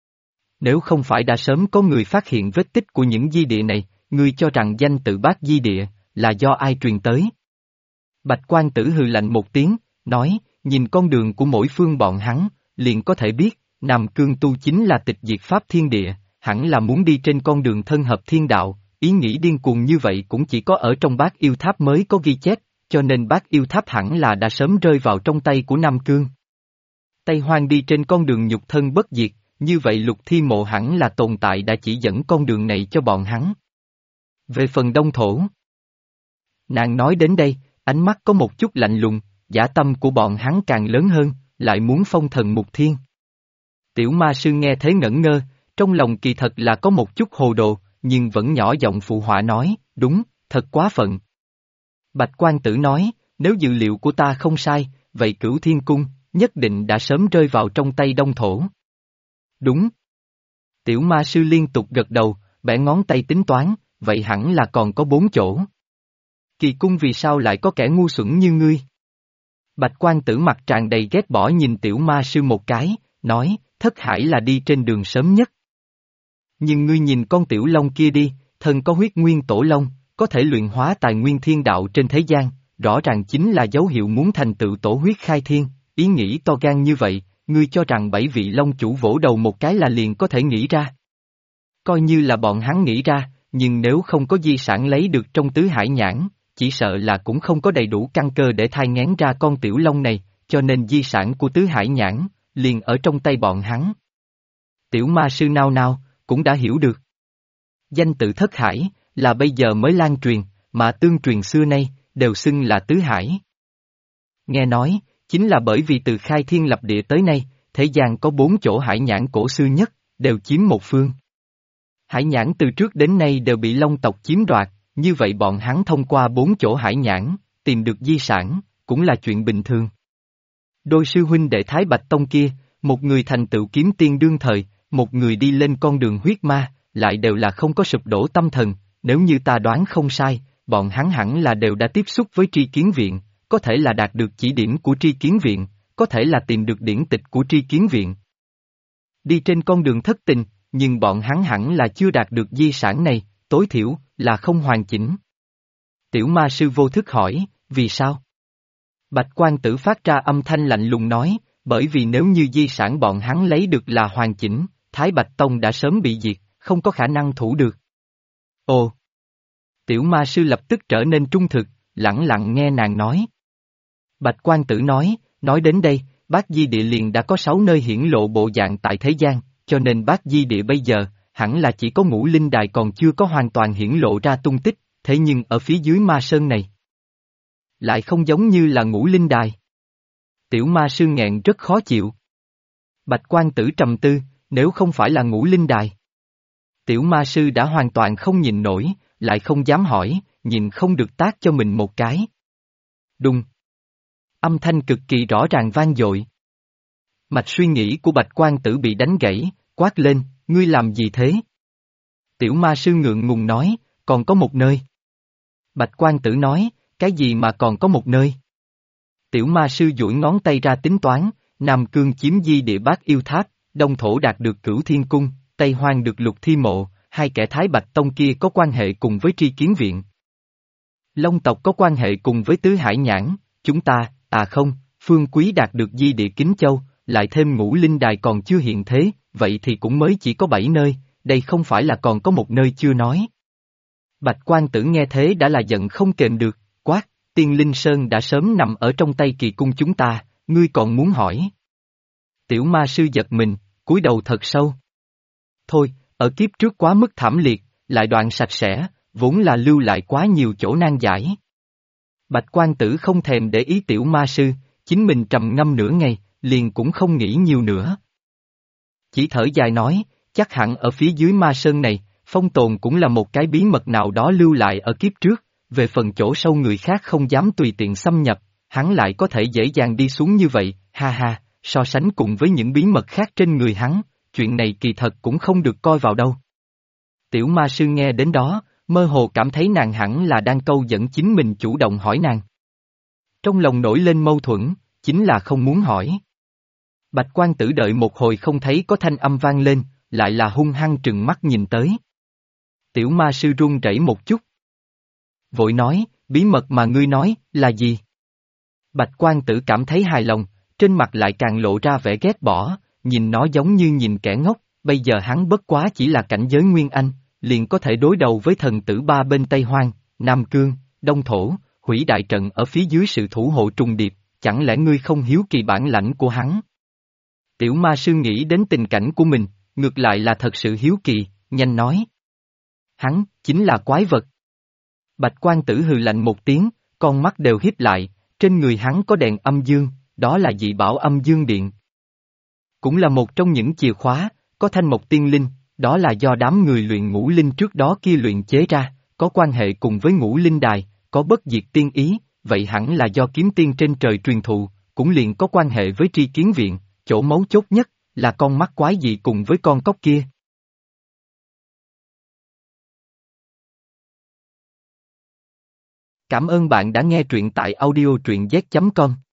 Nếu không phải đã sớm có người phát hiện vết tích của những di địa này, ngươi cho rằng danh tự Bát Di Địa là do ai truyền tới? Bạch Quan Tử hừ lạnh một tiếng, nói, nhìn con đường của mỗi phương bọn hắn, liền có thể biết, Nam Cương tu chính là tịch diệt pháp thiên địa, hẳn là muốn đi trên con đường thân hợp thiên đạo, ý nghĩ điên cuồng như vậy cũng chỉ có ở trong Bát Yêu Tháp mới có ghi chép, cho nên Bát Yêu Tháp hẳn là đã sớm rơi vào trong tay của Nam Cương. Tây Hoang đi trên con đường nhục thân bất diệt, như vậy Lục Thi Mộ hẳn là tồn tại đã chỉ dẫn con đường này cho bọn hắn. Về phần Đông Thổ, nàng nói đến đây, ánh mắt có một chút lạnh lùng, dã tâm của bọn hắn càng lớn hơn, lại muốn phong thần mục thiên. Tiểu ma sư nghe thế ngẩn ngơ, trong lòng kỳ thật là có một chút hồ đồ, nhưng vẫn nhỏ giọng phụ họa nói, đúng, thật quá phận. Bạch Quan Tử nói, nếu dữ liệu của ta không sai, vậy Cửu Thiên Cung, nhất định đã sớm rơi vào trong tay Đông Thổ. Đúng. Tiểu ma sư liên tục gật đầu, bẻ ngón tay tính toán, vậy hẳn là còn có 4 chỗ. Kỳ cung vì sao lại có kẻ ngu xuẩn như ngươi? Bạch Quan Tử mặt tràn đầy ghét bỏ nhìn tiểu ma sư một cái, nói, Thất Hải là đi trên đường sớm nhất. Nhưng ngươi nhìn con tiểu long kia đi, thân có huyết nguyên tổ long, có thể luyện hóa tài nguyên thiên đạo trên thế gian, rõ ràng chính là dấu hiệu muốn thành tựu tổ huyết khai thiên, ý nghĩ to gan như vậy, ngươi cho rằng 7 vị long chủ vỗ đầu một cái là liền có thể nghĩ ra. Coi như là bọn hắn nghĩ ra, nhưng nếu không có di sản lấy được trong tứ hải nhãn, chỉ sợ là cũng không có đầy đủ căn cơ để thai nghén ra con tiểu long này, cho nên di sản của tứ hải nhãn, liền ở trong tay bọn hắn. Tiểu ma sư nao nao, cũng đã hiểu được. Danh tự Thất Hải, là bây giờ mới lan truyền, mà tương truyền xưa nay, đều xưng là tứ hải. Nghe nói, chính là bởi vì từ khai thiên lập địa tới nay, thế gian có 4 chỗ hải nhãn cổ xưa nhất, đều chiếm một phương. Hải nhãn từ trước đến nay đều bị Long tộc chiếm đoạt, như vậy bọn hắn thông qua 4 chỗ hải nhãn, tìm được di sản, cũng là chuyện bình thường. Đôi sư huynh đệ Thái Bạch Tông kia, một người thành tựu kiếm tiên đương thời, một người đi lên con đường huyết ma, lại đều là không có sụp đổ tâm thần, nếu như ta đoán không sai, bọn hắn hẳn là đều đã tiếp xúc với tri kiến viện, có thể là đạt được chỉ điểm của tri kiến viện, có thể là tìm được điển tịch của tri kiến viện. Đi trên con đường thất tình, nhưng bọn hắn hẳn là chưa đạt được di sản này, tối thiểu là không hoàn chỉnh. Tiểu ma sư vô thức hỏi, vì sao? Bạch Quan Tử phát ra âm thanh lạnh lùng nói, bởi vì nếu như di sản bọn hắn lấy được là hoàn chỉnh, Thái Bạch Tông đã sớm bị diệt, không có khả năng thủ được. Ồ! Tiểu ma sư lập tức trở nên trung thực, lẳng lặng nghe nàng nói. Bạch Quan Tử nói đến đây, Bát Di Địa liền đã có 6 nơi hiển lộ bộ dạng tại thế gian, cho nên Bát Di Địa bây giờ, hẳn là chỉ có Ngũ Linh Đài còn chưa có hoàn toàn hiển lộ ra tung tích, thế nhưng ở phía dưới ma sơn này, lại không giống như là Ngũ Linh Đài. Tiểu ma sư nghẹn rất khó chịu. Bạch Quan Tử trầm tư, nếu không phải là Ngũ Linh Đài. Tiểu ma sư đã hoàn toàn không nhìn nổi, lại không dám hỏi, nhìn không được tát cho mình một cái. Đùng. Âm thanh cực kỳ rõ ràng vang dội. Mạch suy nghĩ của Bạch Quan Tử bị đánh gãy, quát lên, ngươi làm gì thế? Tiểu ma sư ngượng ngùng nói, còn có một nơi. Bạch Quan Tử nói, cái gì mà còn có một nơi? Tiểu ma sư duỗi ngón tay ra tính toán, Nam Cương chiếm Di Địa Bát Yêu Tháp, Đông Thổ đạt được Cửu Thiên Cung, Tây Hoang được Lục Thi Mộ, hai kẻ Thái Bạch Tông kia có quan hệ cùng với tri kiến viện. Long tộc có quan hệ cùng với Tứ Hải Nhãn, chúng ta, không, Phương Quý đạt được Di Địa Kính Châu, lại thêm Ngũ Linh Đài còn chưa hiện thế, vậy thì cũng mới chỉ có 7 nơi, đây không phải là còn có một nơi chưa nói. Bạch Quan Tử nghe thế đã là giận không kềm được, quát, Tiên Linh Sơn đã sớm nằm ở trong tay kỳ cung chúng ta, ngươi còn muốn hỏi. Tiểu ma sư giật mình, cúi đầu thật sâu. Thôi, ở kiếp trước quá mức thảm liệt, lại đoạn sạch sẽ, vốn là lưu lại quá nhiều chỗ nan giải. Bạch Quan Tử không thèm để ý tiểu ma sư, chính mình trầm ngâm nửa ngày, liền cũng không nghĩ nhiều nữa. Chỉ thở dài nói, chắc hẳn ở phía dưới ma sơn này, Phong tồn cũng là một cái bí mật nào đó lưu lại ở kiếp trước, về phần chỗ sâu người khác không dám tùy tiện xâm nhập, hắn lại có thể dễ dàng đi xuống như vậy, ha ha, so sánh cùng với những bí mật khác trên người hắn, chuyện này kỳ thật cũng không được coi vào đâu. Tiểu ma sư nghe đến đó, mơ hồ cảm thấy nàng hẳn là đang câu dẫn chính mình chủ động hỏi nàng. Trong lòng nổi lên mâu thuẫn, chính là không muốn hỏi. Bạch quan tử đợi một hồi không thấy có thanh âm vang lên, lại là hung hăng trừng mắt nhìn tới. Tiểu ma sư run rẩy một chút. Vội nói, bí mật mà ngươi nói, là gì? Bạch quan tử cảm thấy hài lòng, trên mặt lại càng lộ ra vẻ ghét bỏ, nhìn nó giống như nhìn kẻ ngốc, bây giờ hắn bất quá chỉ là cảnh giới Nguyên Anh, liền có thể đối đầu với thần tử ba bên Tây Hoang, Nam Cương, Đông Thổ, hủy đại trận ở phía dưới sự thủ hộ trùng điệp, chẳng lẽ ngươi không hiếu kỳ bản lãnh của hắn? Tiểu ma sư nghĩ đến tình cảnh của mình, ngược lại là thật sự hiếu kỳ, nhanh nói. Hắn, chính là quái vật. Bạch quan tử hừ lạnh một tiếng, con mắt đều híp lại, trên người hắn có đèn âm dương, đó là dị bảo âm dương điện. Cũng là một trong những chìa khóa, có thanh mộc tiên linh, đó là do đám người luyện ngũ linh trước đó kia luyện chế ra, có quan hệ cùng với ngũ linh đài, có bất diệt tiên ý, vậy hẳn là do kiếm tiên trên trời truyền thụ, cũng liền có quan hệ với tri kiến viện, chỗ mấu chốt nhất, là con mắt quái dị cùng với con cóc kia. Cảm ơn bạn đã nghe truyện tại audio truyện z.com.